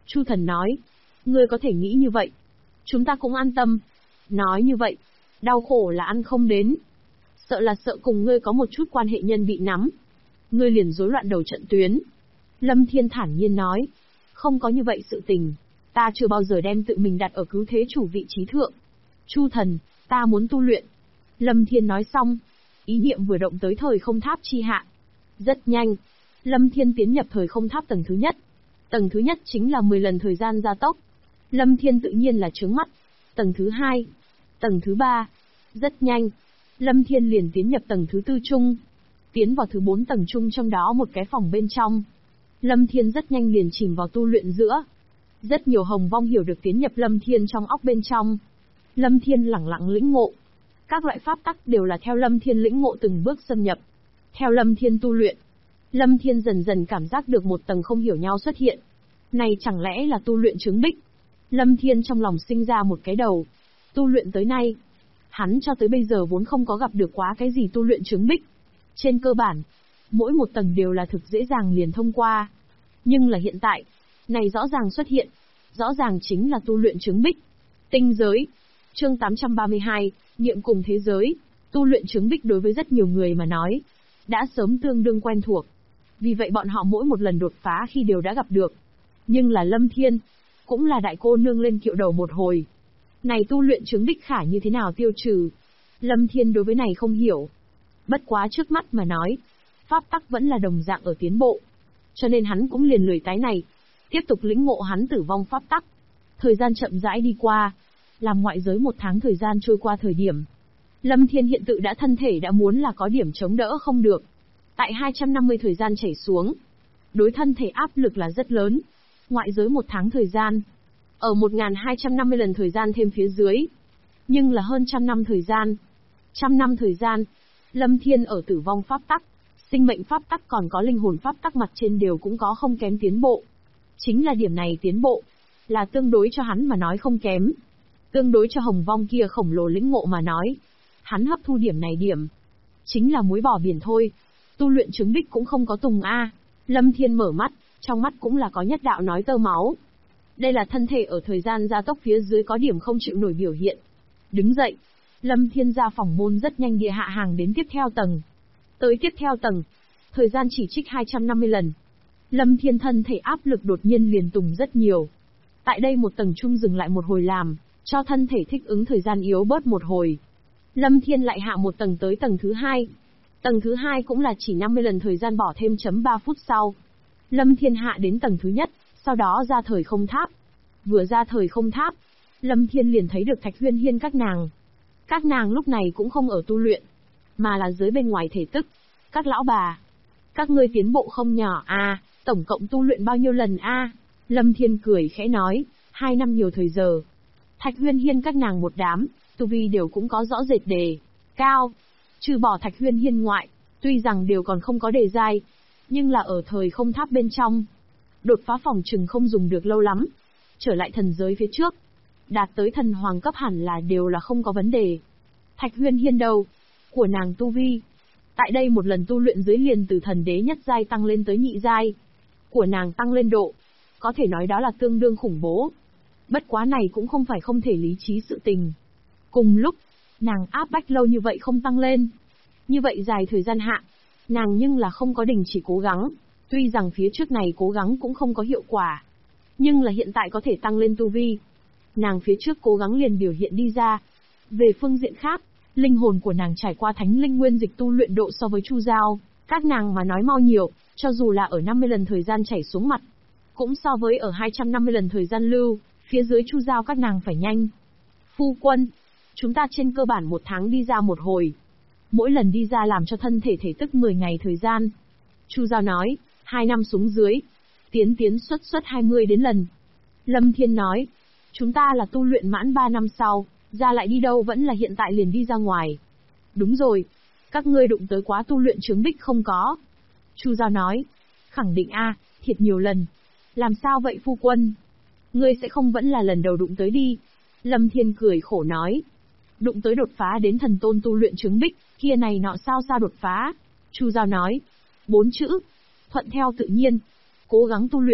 Chu Thần nói, ngươi có thể nghĩ như vậy. Chúng ta cũng an tâm. Nói như vậy, đau khổ là ăn không đến. Sợ là sợ cùng ngươi có một chút quan hệ nhân bị nắm. Ngươi liền rối loạn đầu trận tuyến. Lâm Thiên thản nhiên nói, không có như vậy sự tình. Ta chưa bao giờ đem tự mình đặt ở cứu thế chủ vị trí thượng. Chu Thần, ta muốn tu luyện. Lâm Thiên nói xong, ý niệm vừa động tới thời không tháp chi hạ. Rất nhanh, Lâm Thiên tiến nhập thời không tháp tầng thứ nhất. Tầng thứ nhất chính là 10 lần thời gian gia tốc. Lâm Thiên tự nhiên là chướng mắt. Tầng thứ hai, tầng thứ ba. Rất nhanh, Lâm Thiên liền tiến nhập tầng thứ tư chung. Tiến vào thứ 4 tầng chung, trong đó một cái phòng bên trong. Lâm Thiên rất nhanh liền chìm vào tu luyện giữa. Rất nhiều hồng vong hiểu được tiến nhập Lâm Thiên trong óc bên trong. Lâm Thiên lẳng lặng lĩnh ngộ. Các loại pháp tắc đều là theo Lâm Thiên lĩnh ngộ từng bước xâm nhập. Theo Lâm Thiên tu luyện, Lâm Thiên dần dần cảm giác được một tầng không hiểu nhau xuất hiện. Này chẳng lẽ là tu luyện chứng bích? Lâm Thiên trong lòng sinh ra một cái đầu. Tu luyện tới nay, hắn cho tới bây giờ vốn không có gặp được quá cái gì tu luyện chứng bích. Trên cơ bản, mỗi một tầng đều là thực dễ dàng liền thông qua. Nhưng là hiện tại, này rõ ràng xuất hiện, rõ ràng chính là tu luyện chứng bích. Tinh giới. Chương 832, niệm cùng thế giới. Tu luyện chứng bích đối với rất nhiều người mà nói, đã sớm tương đương quen thuộc. Vì vậy bọn họ mỗi một lần đột phá khi đều đã gặp được. Nhưng là Lâm Thiên, cũng là đại cô nương lên kiệu đầu một hồi. Này tu luyện chứng bích khả như thế nào tiêu trừ? Lâm Thiên đối với này không hiểu. Bất quá trước mắt mà nói, pháp tắc vẫn là đồng dạng ở tiến bộ. Cho nên hắn cũng liền lười tái này, tiếp tục lĩnh ngộ hắn tử vong pháp tắc. Thời gian chậm rãi đi qua, làm ngoại giới 1 tháng thời gian trôi qua thời điểm. Lâm Thiên hiện tự đã thân thể đã muốn là có điểm chống đỡ không được. Tại 250 thời gian chảy xuống, đối thân thể áp lực là rất lớn. Ngoại giới 1 tháng thời gian, ở 1250 lần thời gian thêm phía dưới. Nhưng là hơn 100 năm thời gian. 100 năm thời gian, Lâm Thiên ở tử vong pháp tắc, sinh mệnh pháp tắc còn có linh hồn pháp tắc mặt trên đều cũng có không kém tiến bộ. Chính là điểm này tiến bộ, là tương đối cho hắn mà nói không kém. Tương đối cho hồng vong kia khổng lồ lĩnh ngộ mà nói, hắn hấp thu điểm này điểm, chính là muối bỏ biển thôi. Tu luyện chứng bích cũng không có tùng a. Lâm Thiên mở mắt, trong mắt cũng là có nhất đạo nói tơ máu. Đây là thân thể ở thời gian gia tốc phía dưới có điểm không chịu nổi biểu hiện. Đứng dậy, Lâm Thiên ra phòng môn rất nhanh địa hạ hàng đến tiếp theo tầng. Tới tiếp theo tầng, thời gian chỉ trích 250 lần. Lâm Thiên thân thể áp lực đột nhiên liền tùng rất nhiều. Tại đây một tầng chung dừng lại một hồi làm, cho thân thể thích ứng thời gian yếu bớt một hồi. Lâm Thiên lại hạ một tầng tới tầng thứ 2. Tầng thứ 2 cũng là chỉ 50 lần thời gian bỏ thêm chấm 3 phút sau. Lâm Thiên hạ đến tầng thứ nhất, sau đó ra thời không tháp. Vừa ra thời không tháp, Lâm Thiên liền thấy được Thạch Huyên Hiên các nàng. Các nàng lúc này cũng không ở tu luyện, mà là dưới bên ngoài thể tức. Các lão bà, các ngươi tiến bộ không nhỏ a, tổng cộng tu luyện bao nhiêu lần a? Lâm Thiên cười khẽ nói, 2 năm nhiều thời giờ. Thạch Huyên Hiên các nàng một đám, tu vi đều cũng có rõ rệt đề cao. Trừ bỏ Thạch Huyên Hiên ngoại, tuy rằng đều còn không có đề giai, nhưng là ở thời không tháp bên trong. Đột phá phòng trừng không dùng được lâu lắm. Trở lại thần giới phía trước, đạt tới thần hoàng cấp hẳn là đều là không có vấn đề. Thạch Huyên Hiên đâu? Của nàng tu vi. Tại đây một lần tu luyện dưới liền từ thần đế nhất giai tăng lên tới nhị giai. Của nàng tăng lên độ, có thể nói đó là tương đương khủng bố. Bất quá này cũng không phải không thể lý trí sự tình. Cùng lúc, nàng áp bách lâu như vậy không tăng lên. Như vậy dài thời gian hạ, nàng nhưng là không có đình chỉ cố gắng. Tuy rằng phía trước này cố gắng cũng không có hiệu quả, nhưng là hiện tại có thể tăng lên tu vi. Nàng phía trước cố gắng liền biểu hiện đi ra. Về phương diện khác, linh hồn của nàng trải qua thánh linh nguyên dịch tu luyện độ so với Chu Giao, các nàng mà nói mau nhiều, cho dù là ở 50 lần thời gian chảy xuống mặt, cũng so với ở 250 lần thời gian lưu, phía dưới Chu Giao các nàng phải nhanh. Phu quân, chúng ta trên cơ bản 1 tháng đi ra một hồi. Mỗi lần đi ra làm cho thân thể thể tức 10 ngày thời gian. Chu Giao nói, 2 năm xuống dưới, tiến xuất 20 đến lần. Lâm Thiên nói, chúng ta là tu luyện mãn 3 năm sau, ra lại đi đâu vẫn là hiện tại liền đi ra ngoài. Đúng rồi, các ngươi đụng tới quá tu luyện chứng bích không có? Chu Giao nói, khẳng định a, thiệt nhiều lần. Làm sao vậy phu quân? Ngươi sẽ không vẫn là lần đầu đụng tới đi. Lâm Thiên cười khổ nói, đụng tới đột phá đến thần tôn tu luyện chứng bích, kia này nọ sao đột phá? Chu Giao nói, 4 chữ, thuận theo tự nhiên, cố gắng tu luyện,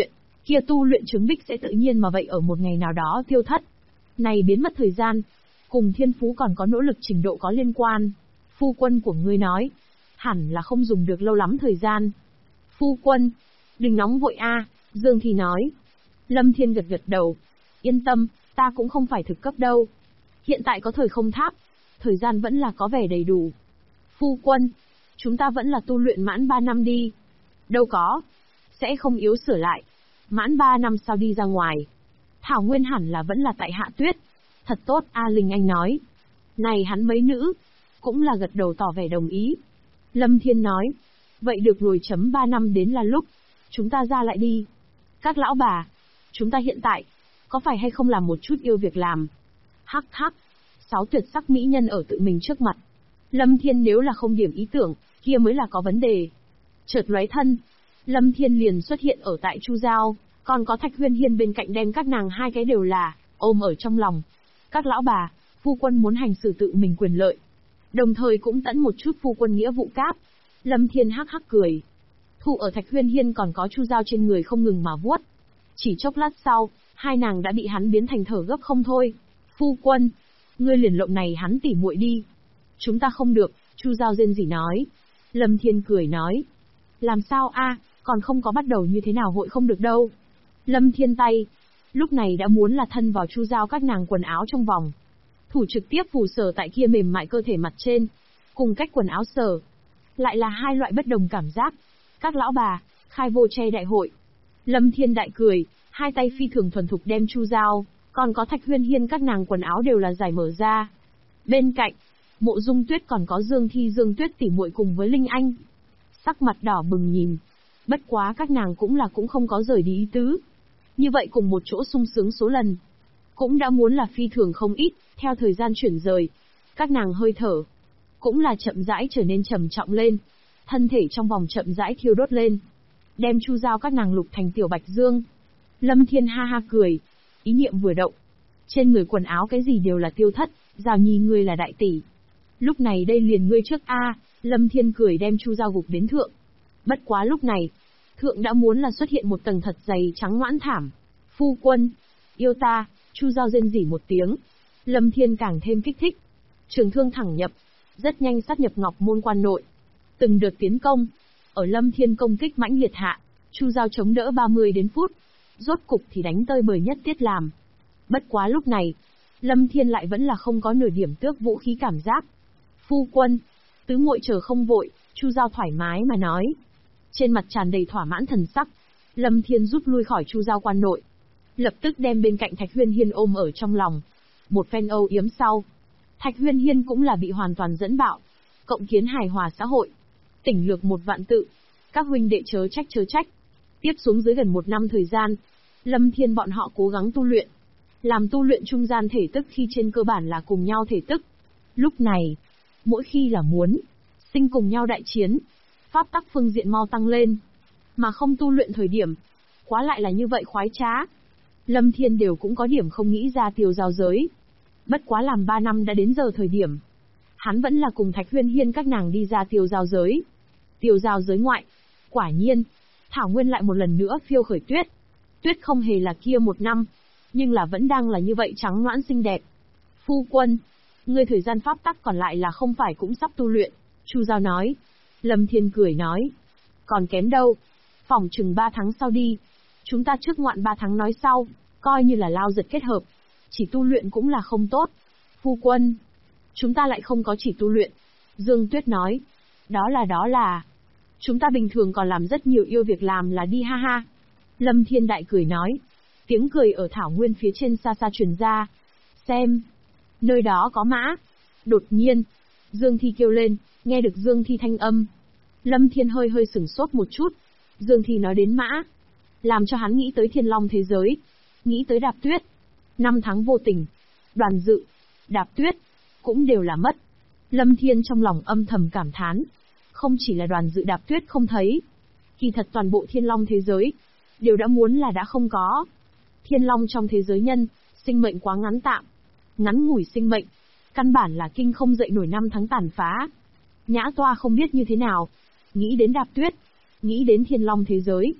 kia tu luyện chứng bích sẽ tự nhiên mà vậy ở một ngày nào đó tiêu thất. Này biến mất thời gian, cùng thiên phú còn có nỗ lực trình độ có liên quan. Phu quân của ngươi nói, hẳn là không dùng được lâu lắm thời gian. Phu quân, đừng nóng vội a, Dương Thi nói. Lâm Thiên gật gật đầu. Yên tâm, ta cũng không phải thực cấp đâu. Hiện tại có thời không tháp, thời gian vẫn là có vẻ đầy đủ. Phu quân, chúng ta vẫn là tu luyện mãn 3 năm đi. Đâu có, sẽ không yếu sửa lại. Mãn 3 năm sau đi ra ngoài. Thảo Nguyên hẳn là vẫn là tại Hạ Tuyết. Thật tốt, A Linh Anh nói. Này hắn mấy nữ, cũng là gật đầu tỏ vẻ đồng ý. Lâm Thiên nói, vậy được rồi, 3 năm đến là lúc, chúng ta ra lại đi. Các lão bà, chúng ta hiện tại, có phải hay không làm một chút yêu việc làm? Hắc hắc, 6 tuyệt sắc mỹ nhân ở tự mình trước mặt. Lâm Thiên nếu là không điểm ý tưởng, kia mới là có vấn đề. Chợt lóe thân, Lâm Thiên liền xuất hiện ở tại Chu Giao, còn có Thạch Huyên Hiên bên cạnh đem các nàng hai cái đều là ôm ở trong lòng. Các lão bà, phu quân muốn hành xử tự mình quyền lợi, đồng thời cũng tẫn một chút phu quân nghĩa vụ cáp. Lâm Thiên hắc hắc cười. Thủ ở Thạch Huyên Hiên còn có Chu Giao trên người không ngừng mà vuốt. Chỉ chốc lát sau, hai nàng đã bị hắn biến thành thở gấp không thôi. Phu quân, ngươi liền lộng này hắn tỉ muội đi. Chúng ta không được, Chu Giao rên rỉ nói. Lâm Thiên cười nói. Làm sao a, còn không có bắt đầu như thế nào hội không được đâu. Lâm Thiên tay, lúc này đã muốn là thân vào Chu Giao các nàng quần áo trong vòng. Thủ trực tiếp phủ sờ tại kia mềm mại cơ thể mặt trên, cùng cách quần áo sờ. Lại là hai loại bất đồng cảm giác. Các lão bà, khai vô che đại hội. Lâm Thiên đại cười, hai tay phi thường thuần thục đem Chu Giao, còn có Thạch Huyên Hiên các nàng quần áo đều là giải mở ra. Bên cạnh, Mộ Dung Tuyết còn có Dương Thi Dương Tuyết tỉ muội cùng với Linh Anh. Sắc mặt đỏ bừng nhìn. Bất quá các nàng cũng không có rời đi ý tứ. Như vậy cùng một chỗ sung sướng số lần. Cũng đã muốn là phi thường không ít, theo thời gian chuyển rời. Các nàng hơi thở, cũng là chậm rãi trở nên trầm trọng lên. Thân thể trong vòng chậm rãi thiêu đốt lên. Đem Chu Giao các nàng lục thành tiểu bạch dương. Lâm Thiên ha ha cười. Ý niệm vừa động. Trên người quần áo cái gì đều là tiêu thất, Giao Nhi ngươi là đại tỷ. Lúc này đây liền ngươi trước a. Lâm Thiên cười đem Chu Giao gục đến thượng. Bất quá lúc này, thượng đã muốn là xuất hiện một tầng thật dày trắng ngoãn thảm. Phu quân, yêu ta, Chu Giao rên rỉ một tiếng. Lâm Thiên càng thêm kích thích. Trường thương thẳng nhập, rất nhanh sát nhập Ngọc Môn quan nội. Từng đợt tiến công, ở Lâm Thiên công kích mãnh liệt hạ, Chu Giao chống đỡ 30 đến phút. Rốt cục thì đánh tơi bời nhất tiết làm. Bất quá lúc này, Lâm Thiên lại vẫn là không có nửa điểm tước vũ khí cảm giác. Phu quân, tứ muội chờ không vội, Chu Giao thoải mái mà nói. Trên mặt tràn đầy thỏa mãn thần sắc, Lâm Thiên rút lui khỏi Chu Giao quan nội. Lập tức đem bên cạnh Thạch Huyên Hiên ôm ở trong lòng. Một phen âu yếm sau, Thạch Huyên Hiên cũng là bị hoàn toàn dẫn bạo. Cộng kiến hài hòa xã hội. Tỉnh lược 1 vạn tự. Các huynh đệ chớ trách. Tiếp xuống dưới gần 1 năm thời gian, Lâm Thiên bọn họ cố gắng tu luyện. Làm tu luyện trung gian thể tức khi trên cơ bản là cùng nhau thể tức. Lúc này, mỗi khi là muốn sinh cùng nhau đại chiến, pháp tắc phương diện mau tăng lên. Mà không tu luyện thời điểm, quá lại là như vậy khoái trá. Lâm Thiên đều cũng có điểm không nghĩ ra tiêu giao giới. Bất quá làm 3 năm đã đến giờ thời điểm. Hắn vẫn là cùng Thạch Huyên Hiên các nàng đi ra tiêu giao giới. Tiêu giao giới ngoại. Quả nhiên, Thảo Nguyên lại một lần nữa phiêu khởi tuyết. Tuyết không hề là kia 1 năm, nhưng là vẫn đang là như vậy trắng noãn xinh đẹp. Phu quân, ngươi thời gian pháp tắc còn lại là không phải cũng sắp tu luyện, Chu Giao nói. Lâm Thiên cười nói. Còn kém đâu, phỏng chừng 3 tháng sau đi. Chúng ta trước ngoạn 3 tháng nói sau, coi như là lao giật kết hợp. Chỉ tu luyện cũng là không tốt. Phu quân, chúng ta lại không có chỉ tu luyện. Dương Tuyết nói. Đó là. Chúng ta bình thường còn làm rất nhiều yêu việc làm là đi ha ha. Lâm Thiên đại cười nói. Tiếng cười ở Thảo Nguyên phía trên xa xa truyền ra. Xem, nơi đó có mã. Đột nhiên, Dương Thi kêu lên, nghe được Dương Thi thanh âm. Lâm Thiên hơi sửng sốt một chút. Dương Thi nói đến mã, làm cho hắn nghĩ tới Thiên Long thế giới, nghĩ tới Đạp Tuyết. 5 tháng vô tình, Đoàn Dự, Đạp Tuyết, cũng đều là mất. Lâm Thiên trong lòng âm thầm cảm thán. Không chỉ là Đoàn Dự Đạp Tuyết không thấy, kỳ thật toàn bộ Thiên Long thế giới, đều đã muốn là đã không có. Thiên Long trong thế giới nhân, sinh mệnh quá ngắn tạm. Ngắn ngủi sinh mệnh, căn bản là kinh không dậy nổi 5 tháng tàn phá. Nhã Toa không biết như thế nào, nghĩ đến Đạp Tuyết, nghĩ đến Thiên Long thế giới.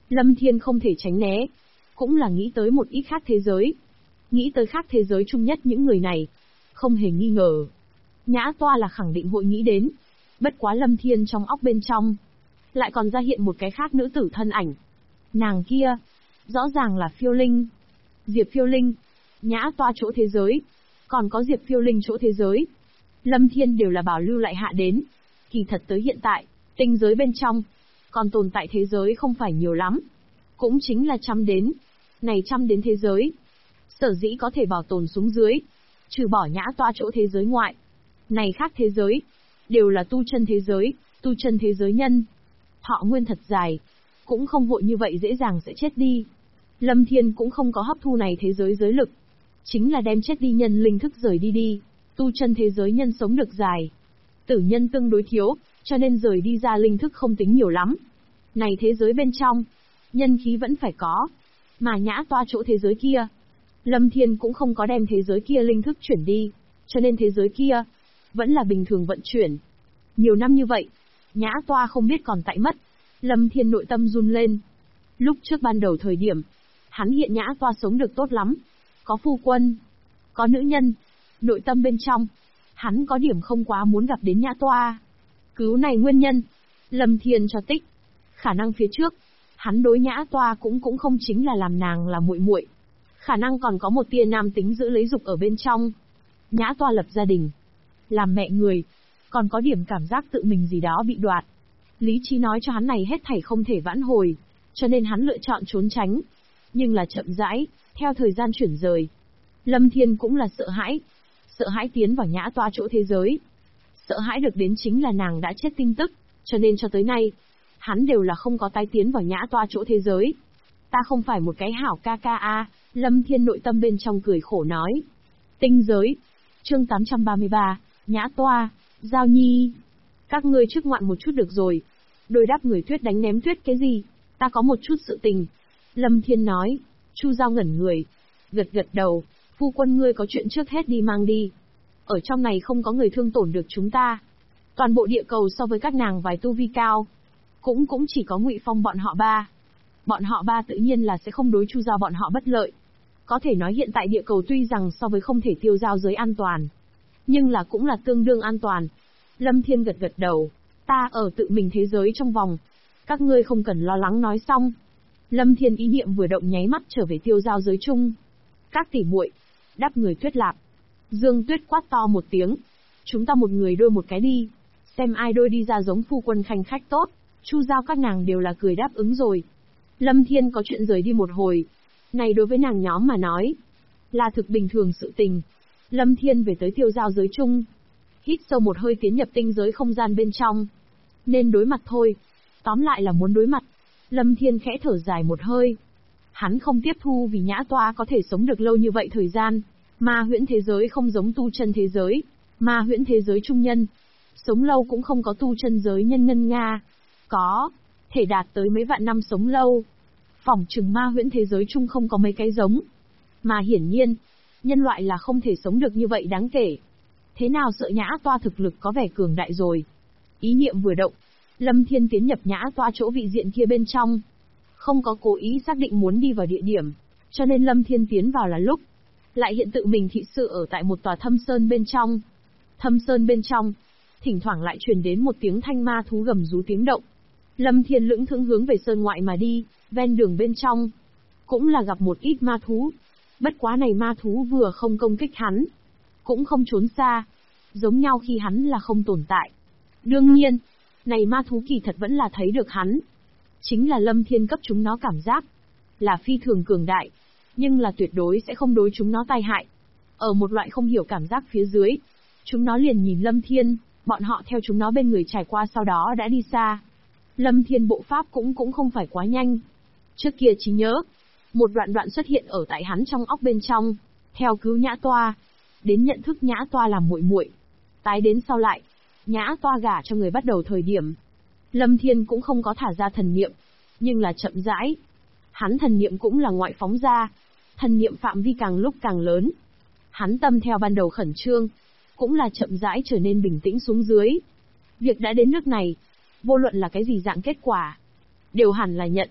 Lâm Thiên không thể tránh né, cũng là nghĩ tới một ít khác thế giới. Nghĩ tới khác thế giới chung nhất những người này. Không hề nghi ngờ. Nhã Toa là khẳng định hội nghĩ đến. Bất quá Lâm Thiên trong óc bên trong. Lại còn ra hiện một cái khác nữ tử thân ảnh. Nàng kia. Rõ ràng là Phiêu Linh. Diệp Phiêu Linh. Nhã Toa chỗ thế giới. Còn có Diệp Phiêu Linh chỗ thế giới. Lâm Thiên đều là bảo lưu lại hạ đến. Kỳ thật tới hiện tại, tinh giới bên trong. Còn tồn tại thế giới không phải nhiều lắm. Cũng chính là 100 đến. Này 100 đến thế giới. Sở dĩ có thể bảo tồn xuống dưới. Trừ bỏ Nhã Toa chỗ thế giới ngoại. Này khác thế giới. Đều là tu chân thế giới, tu chân thế giới nhân. Thọ nguyên thật dài. Cũng không vội như vậy dễ dàng sẽ chết đi. Lâm Thiên cũng không có hấp thu này thế giới giới lực. Chính là đem chết đi nhân linh thức rời đi. Tu chân thế giới nhân sống được dài. Tử nhân tương đối thiếu, cho nên rời đi ra linh thức không tính nhiều lắm. Này thế giới bên trong, nhân khí vẫn phải có. Mà Nhã Toa chỗ thế giới kia, Lâm Thiên cũng không có đem thế giới kia linh thức chuyển đi. Cho nên thế giới kia, vẫn là bình thường vận chuyển. Nhiều năm như vậy, Nhã Toa không biết còn tại mất. Lâm Thiên nội tâm run lên. Lúc trước ban đầu thời điểm, hắn hiện Nhã Toa sống được tốt lắm. Có phu quân, có nữ nhân. Nội tâm bên trong, hắn có điểm không quá muốn gặp đến Nhã Toa. Cứu này nguyên nhân, Lâm Thiên cho tích. Khả năng phía trước, hắn đối Nhã Toa cũng không chính là làm nàng là muội muội. Khả năng còn có một tia nam tính giữ lấy dục ở bên trong. Nhã Toa lập gia đình, làm mẹ người, còn có điểm cảm giác tự mình gì đó bị đoạt. Lý trí nói cho hắn này hết thảy không thể vãn hồi, cho nên hắn lựa chọn trốn tránh. Nhưng là chậm rãi, theo thời gian chuyển rời. Lâm Thiên cũng là sợ hãi. Sợ hãi tiến vào Nhã Toa chỗ thế giới. Sợ hãi được đến chính là nàng đã chết tin tức, cho nên cho tới nay, hắn đều là không có tái tiến vào Nhã Toa chỗ thế giới. Ta không phải một cái hảo ca ca a. Lâm Thiên nội tâm bên trong cười khổ nói. Tinh giới. Chương 833, Nhã Toa, Giao Nhi. Các ngươi trước ngoạn một chút được rồi. Đôi đáp người tuyết đánh ném tuyết cái gì? Ta có một chút sự tình. Lâm Thiên nói. Chu Giao ngẩn người. Gật gật đầu. Phu quân ngươi có chuyện trước hết đi mang đi. Ở trong này không có người thương tổn được chúng ta. Toàn bộ địa cầu so với các nàng vài tu vi cao. Cũng chỉ có Ngụy Phong bọn họ ba. Bọn họ ba tự nhiên là sẽ không đối Chu Giao bọn họ bất lợi. Có thể nói hiện tại địa cầu tuy rằng so với không thể tiêu giao giới an toàn, nhưng là cũng là tương đương an toàn. Lâm Thiên gật gật đầu. Ta ở tự mình thế giới trong vòng. Các ngươi không cần lo lắng nói xong. Lâm Thiên ý niệm vừa động nháy mắt trở về tiêu giao giới chung. Các tỷ muội, đáp người Tuyết Lạp. Dương Tuyết quát to một tiếng. Chúng ta một người đôi một cái đi. Xem ai đôi đi ra giống phu quân khanh khách tốt. Chu Giao các nàng đều là cười đáp ứng rồi. Lâm Thiên có chuyện rời đi một hồi. Này đối với nàng nhóm mà nói, là thực bình thường sự tình. Lâm Thiên về tới tiêu giao giới chung. Hít sâu một hơi tiến nhập tinh giới không gian bên trong. Nên đối mặt thôi. Tóm lại là muốn đối mặt. Lâm Thiên khẽ thở dài một hơi. Hắn không tiếp thu vì Nhã Toa có thể sống được lâu như vậy thời gian. Ma huyễn thế giới không giống tu chân thế giới. Ma huyễn thế giới trung nhân. Sống lâu cũng không có tu chân giới nhân ngân nga. Có. Thể đạt tới mấy vạn năm sống lâu. Phỏng chừng ma huyễn thế giới chung không có mấy cái giống. Mà hiển nhiên, nhân loại là không thể sống được như vậy đáng kể. Thế nào sợ Nhã Toa thực lực có vẻ cường đại rồi. Ý niệm vừa động, Lâm Thiên tiến nhập Nhã Toa chỗ vị diện kia bên trong. Không có cố ý xác định muốn đi vào địa điểm, cho nên Lâm Thiên tiến vào là lúc. Lại hiện tự mình thị sự ở tại một tòa thâm sơn bên trong. Thâm sơn bên trong, thỉnh thoảng lại truyền đến một tiếng thanh ma thú gầm rú tiếng động. Lâm Thiên lững thững hướng về sơn ngoại mà đi, ven đường bên trong. Cũng là gặp một ít ma thú. Bất quá này ma thú vừa không công kích hắn, cũng không trốn xa. Giống nhau khi hắn là không tồn tại. Đương nhiên, này ma thú kỳ thật vẫn là thấy được hắn. Chính là Lâm Thiên cấp chúng nó cảm giác là phi thường cường đại, nhưng là tuyệt đối sẽ không đối chúng nó tai hại. Ở một loại không hiểu cảm giác phía dưới, chúng nó liền nhìn Lâm Thiên, bọn họ theo chúng nó bên người trải qua sau đó đã đi xa. Lâm Thiên bộ pháp cũng không phải quá nhanh. Trước kia trí nhớ, một đoạn xuất hiện ở tại hắn trong óc bên trong, theo cứu Nhã Toa, đến nhận thức Nhã Toa làm muội muội. Tái đến sau lại, Nhã Toa gả cho người bắt đầu thời điểm, Lâm Thiên cũng không có thả ra thần niệm, nhưng là chậm rãi. Hắn thần niệm cũng là ngoại phóng ra, thần niệm phạm vi càng lúc càng lớn. Hắn tâm theo ban đầu khẩn trương, cũng là chậm rãi trở nên bình tĩnh xuống dưới. Việc đã đến nước này, vô luận là cái gì dạng kết quả, đều hẳn là nhận.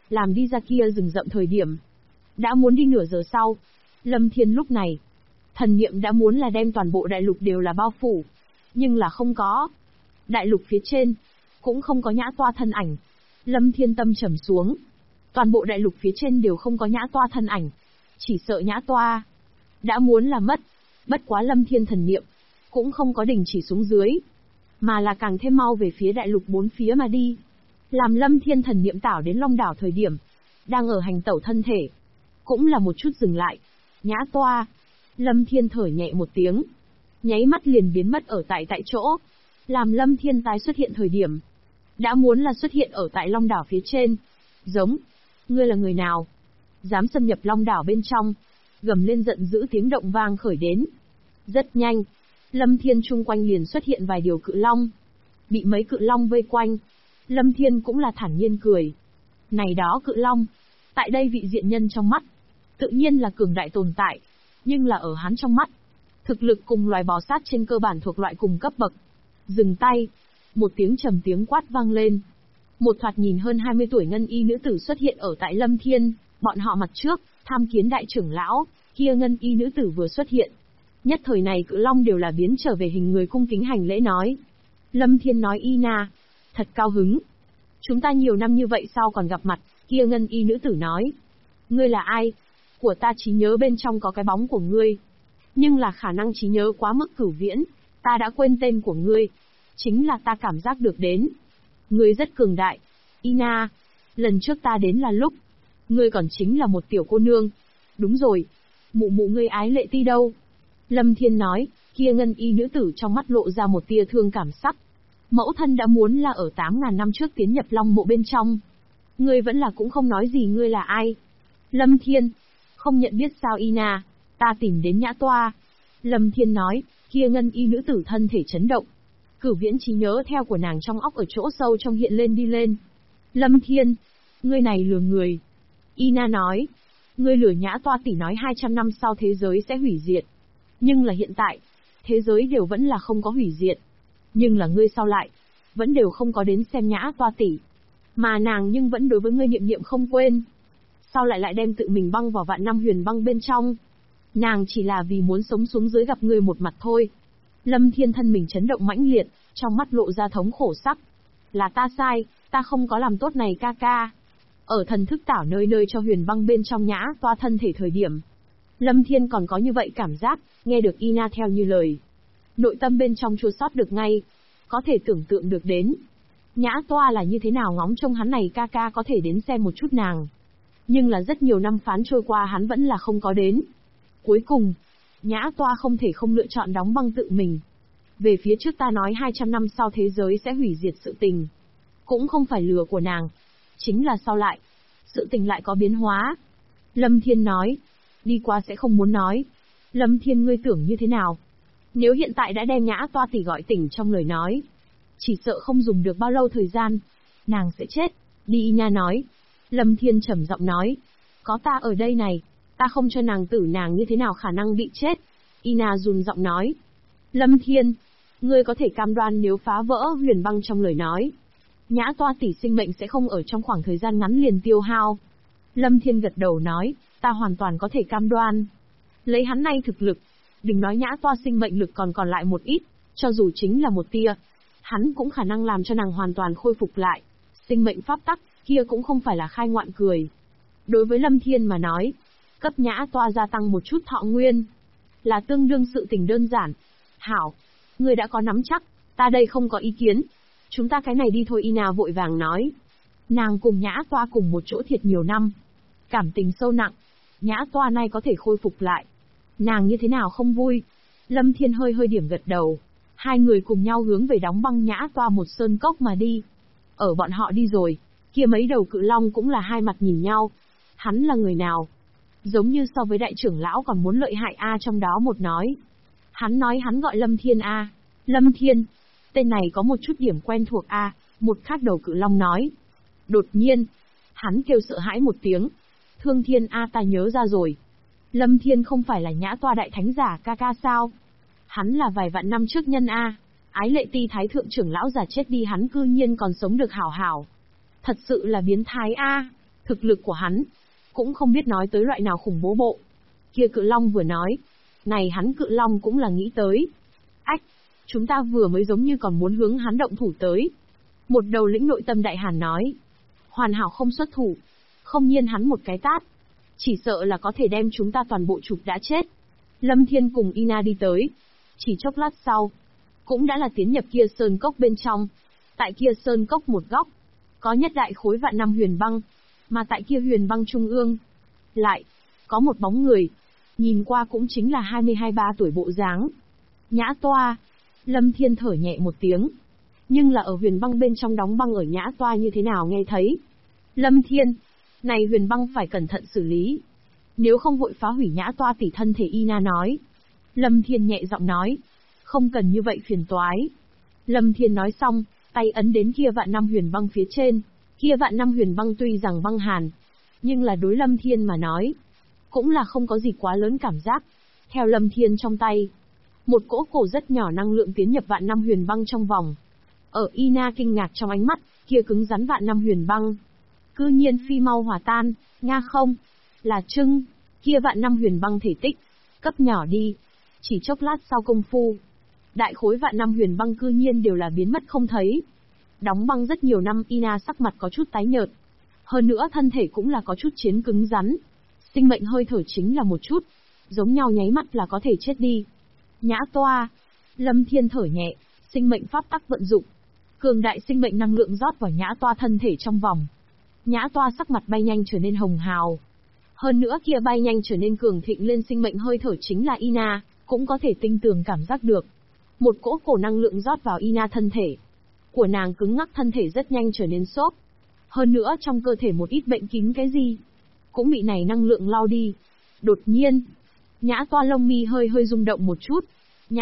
làm đi ra kia rừng rậm thời điểm. Đã muốn đi nửa giờ sau. Lâm Thiên lúc này, thần niệm đã muốn là đem toàn bộ đại lục đều là bao phủ. Nhưng là không có. Đại lục phía trên, cũng không có Nhã Toa thân ảnh. Lâm Thiên tâm trầm xuống. Toàn bộ đại lục phía trên đều không có Nhã Toa thân ảnh. Chỉ sợ Nhã Toa đã muốn là mất. Bất quá Lâm Thiên thần niệm cũng không có đình chỉ xuống dưới, mà là càng thêm mau về phía đại lục bốn phía mà đi. Làm Lâm Thiên thần niệm tảo đến Long đảo thời điểm, đang ở hành tẩu thân thể, cũng là một chút dừng lại. Nhã Toa. Lâm Thiên thở nhẹ một tiếng, nháy mắt liền biến mất ở tại chỗ. Làm Lâm Thiên tái xuất hiện thời điểm, đã muốn là xuất hiện ở tại Long đảo phía trên. Giống, ngươi là người nào? Dám xâm nhập Long đảo bên trong? Gầm lên giận dữ tiếng động vang khởi đến. Rất nhanh, Lâm Thiên chung quanh liền xuất hiện vài điều cự long. Bị mấy cự long vây quanh, Lâm Thiên cũng là thản nhiên cười. Này đó cự long, tại đây vị diện nhân trong mắt, tự nhiên là cường đại tồn tại, nhưng là ở hắn trong mắt, thực lực cùng loài bò sát trên cơ bản thuộc loại cùng cấp bậc. Dừng tay, một tiếng trầm tiếng quát vang lên. Một thoạt nhìn hơn 20 tuổi ngân y nữ tử xuất hiện ở tại Lâm Thiên, bọn họ mặt trước, tham kiến đại trưởng lão, kia ngân y nữ tử vừa xuất hiện. Nhất thời này cự long đều là biến trở về hình người cung kính hành lễ nói. Lâm Thiên nói Ina, thật cao hứng. Chúng ta nhiều năm như vậy sao còn gặp mặt, kia ngân y nữ tử nói. Ngươi là ai? Của ta trí nhớ bên trong có cái bóng của ngươi. Nhưng là khả năng trí nhớ quá mức cửu viễn, ta đã quên tên của ngươi. Chính là ta cảm giác được đến. Ngươi rất cường đại. Ina, lần trước ta đến là lúc, ngươi còn chính là một tiểu cô nương. Đúng rồi, mụ mụ ngươi Ái Lệ Ti đâu? Lâm Thiên nói, kia ngân y nữ tử trong mắt lộ ra một tia thương cảm sắc. Mẫu thân đã muốn là ở 8.000 năm trước tiến nhập Long mộ bên trong. Ngươi vẫn là cũng không nói gì ngươi là ai. Lâm Thiên, không nhận biết sao Ina, ta tìm đến Nhã Toa. Lâm Thiên nói, kia ngân y nữ tử thân thể chấn động. Cửu viễn trí nhớ theo của nàng trong óc ở chỗ sâu trong hiện lên đi lên. Lâm Thiên, ngươi này lừa người. Ina nói, ngươi lừa Nhã Toa tỷ nói 200 năm sau thế giới sẽ hủy diệt. Nhưng là hiện tại, thế giới đều vẫn là không có hủy diệt. Nhưng là ngươi sao lại, vẫn đều không có đến xem Nhã Toa tỷ. Mà nàng nhưng vẫn đối với ngươi niệm niệm không quên. Sao lại đem tự mình băng vào vạn năm huyền băng bên trong? Nàng chỉ là vì muốn sống xuống dưới gặp ngươi một mặt thôi. Lâm Thiên thân mình chấn động mãnh liệt, trong mắt lộ ra thống khổ sắc. Là ta sai, ta không có làm tốt này ca ca. Ở thần thức tảo nơi nơi cho huyền băng bên trong Nhã Toa thân thể thời điểm, Lâm Thiên còn có như vậy cảm giác, nghe được Ina theo như lời. Nội tâm bên trong chua xót được ngay, có thể tưởng tượng được đến. Nhã Toa là như thế nào ngóng trông hắn này ca ca có thể đến xem một chút nàng. Nhưng là rất nhiều năm phán trôi qua hắn vẫn là không có đến. Cuối cùng, Nhã Toa không thể không lựa chọn đóng băng tự mình. Về phía trước ta nói 200 năm sau thế giới sẽ hủy diệt sự tình. Cũng không phải lừa của nàng. Chính là sau lại, sự tình lại có biến hóa. Lâm Thiên nói, đi qua sẽ không muốn nói. Lâm Thiên ngươi tưởng như thế nào? Nếu hiện tại đã đem Nhã Toa tỷ gọi tỉnh trong lời nói, chỉ sợ không dùng được bao lâu thời gian, nàng sẽ chết. Đi nha nói. Lâm Thiên trầm giọng nói, có ta ở đây này, ta không cho nàng tử nàng như thế nào khả năng bị chết. Ina run giọng nói. Lâm Thiên, ngươi có thể cam đoan nếu phá vỡ huyền băng trong lời nói, Nhã Toa tỷ sinh mệnh sẽ không ở trong khoảng thời gian ngắn liền tiêu hao. Lâm Thiên gật đầu nói, ta hoàn toàn có thể cam đoan. Lấy hắn nay thực lực, đừng nói Nhã Toa sinh mệnh lực còn lại một ít, cho dù chính là một tia, hắn cũng khả năng làm cho nàng hoàn toàn khôi phục lại. Sinh mệnh pháp tắc, kia cũng không phải là khai ngoạn cười. Đối với Lâm Thiên mà nói, cấp Nhã Toa gia tăng một chút thọ nguyên, là tương đương sự tình đơn giản. Hảo, ngươi đã có nắm chắc, ta đây không có ý kiến. Chúng ta cái này đi thôi Ina vội vàng nói. Nàng cùng Nhã Toa cùng một chỗ thiệt nhiều năm. Cảm tình sâu nặng. Nhã Toa nay có thể khôi phục lại. Nàng như thế nào không vui. Lâm Thiên hơi điểm gật đầu. Hai người cùng nhau hướng về đóng băng Nhã Toa một sơn cốc mà đi. Ở bọn họ đi rồi, kia mấy đầu cự long cũng là hai mặt nhìn nhau. Hắn là người nào? Giống như so với đại trưởng lão còn muốn lợi hại A trong đó một nói. Hắn nói hắn gọi Lâm Thiên A. Lâm Thiên. Tên này có một chút điểm quen thuộc A, một khác đầu cự long nói. Đột nhiên, hắn kêu sợ hãi một tiếng. Thương Thiên A ta nhớ ra rồi. Lâm Thiên không phải là Nhã Toa đại thánh giả ca ca sao? Hắn là vài vạn năm trước nhân A. Ái Lệ Ti thái thượng trưởng lão già chết đi hắn cư nhiên còn sống được hảo hảo. Thật sự là biến thái A. Thực lực của hắn, cũng không biết nói tới loại nào khủng bố bộ. Kia cự long vừa nói, này hắn cự long cũng là nghĩ tới. Ách, chúng ta vừa mới giống như còn muốn hướng hắn động thủ tới. Một đầu lĩnh nội tâm đại hàn nói, hoàn hảo không xuất thủ, không nhiên hắn một cái tát, chỉ sợ là có thể đem chúng ta toàn bộ chụp đã chết. Lâm Thiên cùng Ina đi tới, chỉ chốc lát sau, cũng đã là tiến nhập kia sơn cốc bên trong. Tại kia sơn cốc một góc, có nhất đại khối vạn năm huyền băng, mà tại kia huyền băng trung ương, lại có một bóng người, nhìn qua cũng chính là 22-23 tuổi bộ dáng. Nhã Toa. Lâm Thiên thở nhẹ một tiếng, nhưng là ở huyền băng bên trong đóng băng ở Nhã Toa như thế nào nghe thấy. Lâm Thiên, này huyền băng phải cẩn thận xử lý, nếu không vội phá hủy Nhã Toa tỷ thân thể. Ina nói. Lâm Thiên nhẹ giọng nói, không cần như vậy phiền toái. Lâm Thiên nói xong, tay ấn đến kia vạn năm huyền băng phía trên. Kia vạn năm huyền băng tuy rằng băng hàn, nhưng là đối Lâm Thiên mà nói, cũng là không có gì quá lớn cảm giác. Theo Lâm Thiên trong tay, một cỗ cổ rất nhỏ năng lượng tiến nhập vạn năm huyền băng trong vòng. Ở Ina kinh ngạc trong ánh mắt, kia cứng rắn vạn năm huyền băng, cư nhiên phi mau hòa tan, nga không, là trưng, kia vạn năm huyền băng thể tích, cấp nhỏ đi. Chỉ chốc lát sau công phu, đại khối vạn năm huyền băng cư nhiên đều là biến mất không thấy. Đóng băng rất nhiều năm, Ina sắc mặt có chút tái nhợt. Hơn nữa thân thể cũng là có chút chiến cứng rắn. Sinh mệnh hơi thở chính là một chút, giống nhau nháy mắt là có thể chết đi. Nhã Toa. Lâm Thiên thở nhẹ, sinh mệnh pháp tắc vận dụng. Cường đại sinh mệnh năng lượng rót vào Nhã Toa thân thể trong vòng. Nhã Toa sắc mặt bay nhanh trở nên hồng hào. Hơn nữa kia bay nhanh trở nên cường thịnh lên sinh mệnh hơi thở chính là Ina, cũng có thể tinh tường cảm giác được. Một cỗ cổ năng lượng rót vào Ina thân thể. Của nàng cứng ngắc thân thể rất nhanh trở nên xốp. Hơn nữa trong cơ thể một ít bệnh kín cái gì, cũng bị này năng lượng lau đi. Đột nhiên, Nhã Toa lông mi hơi rung động một chút. Nhã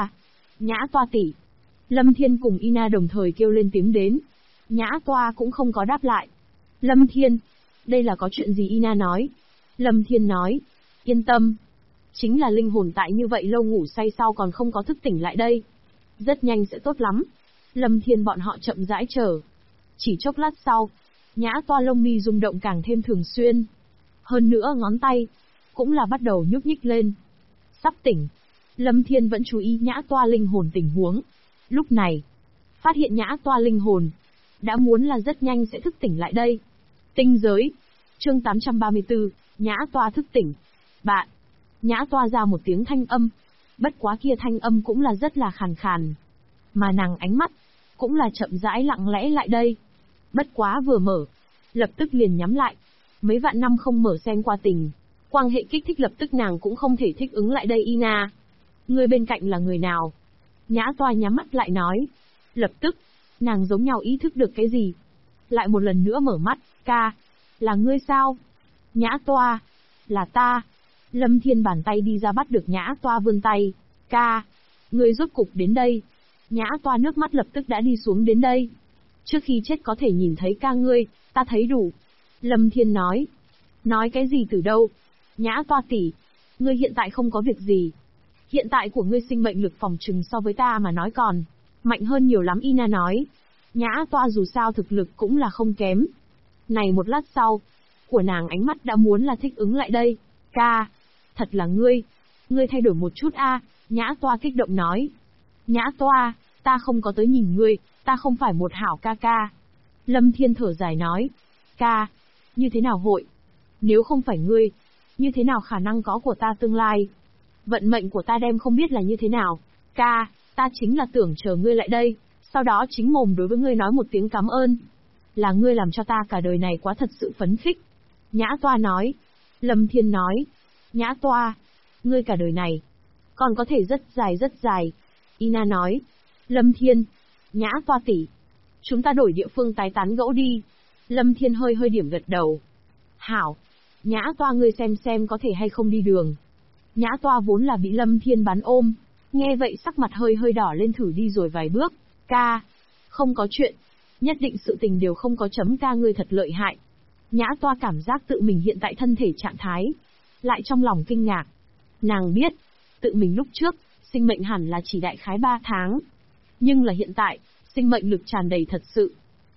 Toa tỷ. Lâm Thiên cùng Ina đồng thời kêu lên tiếng đến. Nhã Toa cũng không có đáp lại. Lâm Thiên, đây là có chuyện gì? Ina nói. Lâm Thiên nói, yên tâm, chính là linh hồn tại như vậy lâu ngủ say sau còn không có thức tỉnh lại đây. Rất nhanh sẽ tốt lắm. Lâm Thiên bọn họ chậm rãi chờ. Chỉ chốc lát sau, Nhã Toa lông mi rung động càng thêm thường xuyên. Hơn nữa ngón tay, cũng là bắt đầu nhúc nhích lên. Sắp tỉnh. Lâm Thiên vẫn chú ý Nhã Toa linh hồn tình huống. Lúc này, phát hiện Nhã Toa linh hồn, đã muốn là rất nhanh sẽ thức tỉnh lại đây. Tinh giới. Chương 834, Nhã Toa thức tỉnh. Bạn. Nhã Toa ra một tiếng thanh âm. Bất quá kia thanh âm cũng là rất là khàn khàn. Mà nàng ánh mắt, cũng là chậm rãi lặng lẽ lại đây. Bất quá vừa mở, lập tức liền nhắm lại. Mấy vạn năm không mở xem qua tình. Quan hệ kích thích lập tức nàng cũng không thể thích ứng lại đây. Ina, người bên cạnh là người nào? Nhã Toa nhắm mắt lại nói. Lập tức, nàng giống nhau ý thức được cái gì. Lại một lần nữa mở mắt. Ca, là ngươi sao? Nhã Toa, là ta. Lâm Thiên bàn tay đi ra bắt được Nhã Toa vươn tay. Ca, ngươi rốt cục đến đây. Nhã Toa nước mắt lập tức đã đi xuống đến đây. Trước khi chết có thể nhìn thấy ca ngươi, ta thấy đủ. Lâm Thiên nói. Nói cái gì từ đâu? Nhã Toa tỷ, ngươi hiện tại không có việc gì. Hiện tại của ngươi sinh mệnh lực phòng trừng so với ta mà nói còn mạnh hơn nhiều lắm. Ina nói. Nhã Toa dù sao thực lực cũng là không kém. Này một lát sau, của nàng ánh mắt đã muốn là thích ứng lại đây. Ca, thật là ngươi thay đổi một chút a. Nhã Toa kích động nói. Nhã Toa, ta không có tới nhìn ngươi, ta không phải một hảo ca ca. Lâm Thiên thở dài nói. Ca, như thế nào hội? Nếu không phải ngươi, như thế nào khả năng có của ta tương lai? Vận mệnh của ta đem không biết là như thế nào. Ca, ta chính là tưởng chờ ngươi lại đây, sau đó chính mồm đối với ngươi nói một tiếng cảm ơn. Là ngươi làm cho ta cả đời này quá thật sự phấn khích. Nhã Toa nói. Lâm Thiên nói. Nhã Toa, ngươi cả đời này còn có thể rất dài rất dài. Ina nói. Lâm Thiên, Nhã Toa tỷ, chúng ta đổi địa phương tái tán gẫu đi. Lâm Thiên hơi điểm gật đầu. Hảo. Nhã Toa ngươi xem có thể hay không đi đường. Nhã Toa vốn là bị Lâm Thiên bắn ôm, nghe vậy sắc mặt hơi đỏ lên, thử đi rồi vài bước. Ca, không có chuyện, nhất định sự tình đều không có chấm. Ca ngươi thật lợi hại. Nhã Toa cảm giác tự mình hiện tại thân thể trạng thái, lại trong lòng kinh ngạc. Nàng biết, tự mình lúc trước, sinh mệnh hẳn là chỉ đại khái 3 tháng. Nhưng là hiện tại, sinh mệnh lực tràn đầy thật sự.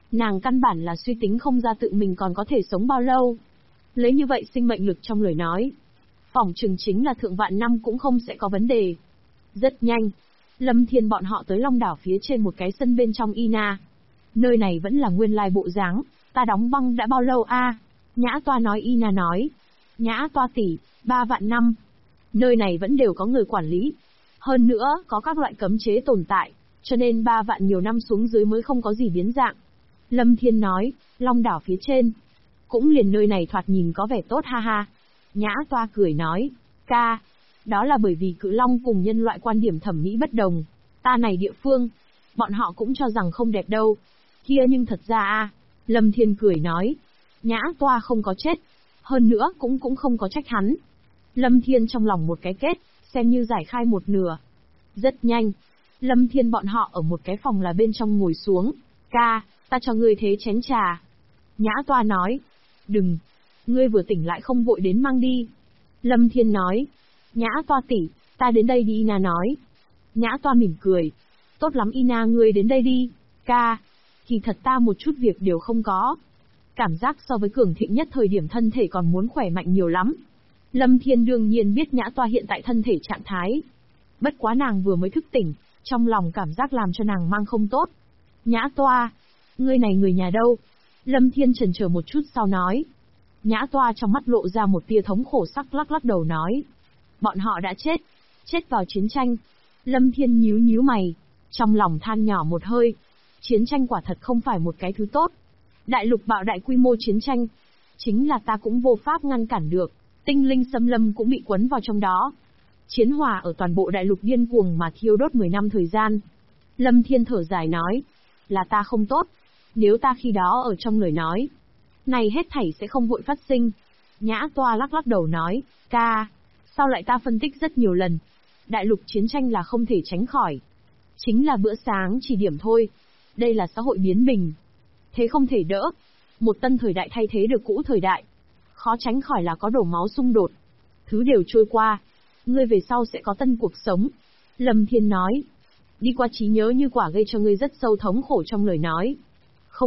Nàng căn bản là suy tính không ra tự mình còn có thể sống bao lâu. Lấy như vậy sinh mệnh lực trong lời nói, phỏng chừng chính là thượng vạn năm cũng không sẽ có vấn đề. Rất nhanh, Lâm Thiên bọn họ tới Long đảo phía trên một cái sân bên trong Ina. Nơi này vẫn là nguyên lai bộ dáng, ta đóng băng đã bao lâu a? Nhã Toa nói. Ina nói, Nhã Toa tỷ, 3 vạn năm. Nơi này vẫn đều có người quản lý. Hơn nữa, có các loại cấm chế tồn tại, cho nên 3 vạn nhiều năm xuống dưới mới không có gì biến dạng. Lâm Thiên nói, Long đảo phía trên. Cũng liền nơi này thoạt nhìn có vẻ tốt ha ha. Nhã Toa cười nói, ca, đó là bởi vì cự long cùng nhân loại quan điểm thẩm mỹ bất đồng. Ta này địa phương, bọn họ cũng cho rằng không đẹp đâu. Kia nhưng thật ra a. Lâm Thiên cười nói, Nhã Toa không có chết. Hơn nữa cũng không có trách hắn. Lâm Thiên trong lòng một cái kết, xem như giải khai một nửa. Rất nhanh, Lâm Thiên bọn họ ở một cái phòng là bên trong ngồi xuống. Ca, ta cho ngươi thế chén trà. Nhã Toa nói, đừng, ngươi vừa tỉnh lại không vội đến mang đi. Lâm Thiên nói, Nhã Toa tỷ, ta đến đây đi. Ina nói. Nhã Toa mỉm cười, tốt lắm Ina, ngươi đến đây đi. Ca, kỳ thật ta một chút việc đều không có. Cảm giác so với cường thịnh nhất thời điểm thân thể còn muốn khỏe mạnh nhiều lắm. Lâm Thiên đương nhiên biết Nhã Toa hiện tại thân thể trạng thái. Bất quá nàng vừa mới thức tỉnh, trong lòng cảm giác làm cho nàng mang không tốt. Nhã Toa, ngươi này người nhà đâu? Lâm Thiên chần chờ một chút sau nói. Nhã Toa trong mắt lộ ra một tia thống khổ sắc, lắc lắc đầu nói. Bọn họ đã chết. Chết vào chiến tranh. Lâm Thiên nhíu nhíu mày, trong lòng than nhỏ một hơi. Chiến tranh quả thật không phải một cái thứ tốt. Đại lục bạo đại quy mô chiến tranh, chính là ta cũng vô pháp ngăn cản được. Tinh linh xâm lâm cũng bị quấn vào trong đó. Chiến hỏa ở toàn bộ đại lục điên cuồng mà thiêu đốt 10 năm thời gian. . Lâm Thiên thở dài nói, là ta không tốt. Nếu ta khi đó ở trong lời nói, này hết thảy sẽ không vội phát sinh. Nhã Toa lắc lắc đầu nói, ca, sao lại ta phân tích rất nhiều lần. Đại lục chiến tranh là không thể tránh khỏi. Chính là bữa sáng chỉ điểm thôi. Đây là xã hội biến bình. Thế không thể đỡ. Một tân thời đại thay thế được cũ thời đại. Khó tránh khỏi là có đổ máu xung đột. Thứ đều trôi qua. Ngươi về sau sẽ có tân cuộc sống. Lâm Thiên nói. Đi qua trí nhớ như quả gây cho ngươi rất sâu thống khổ trong lời nói.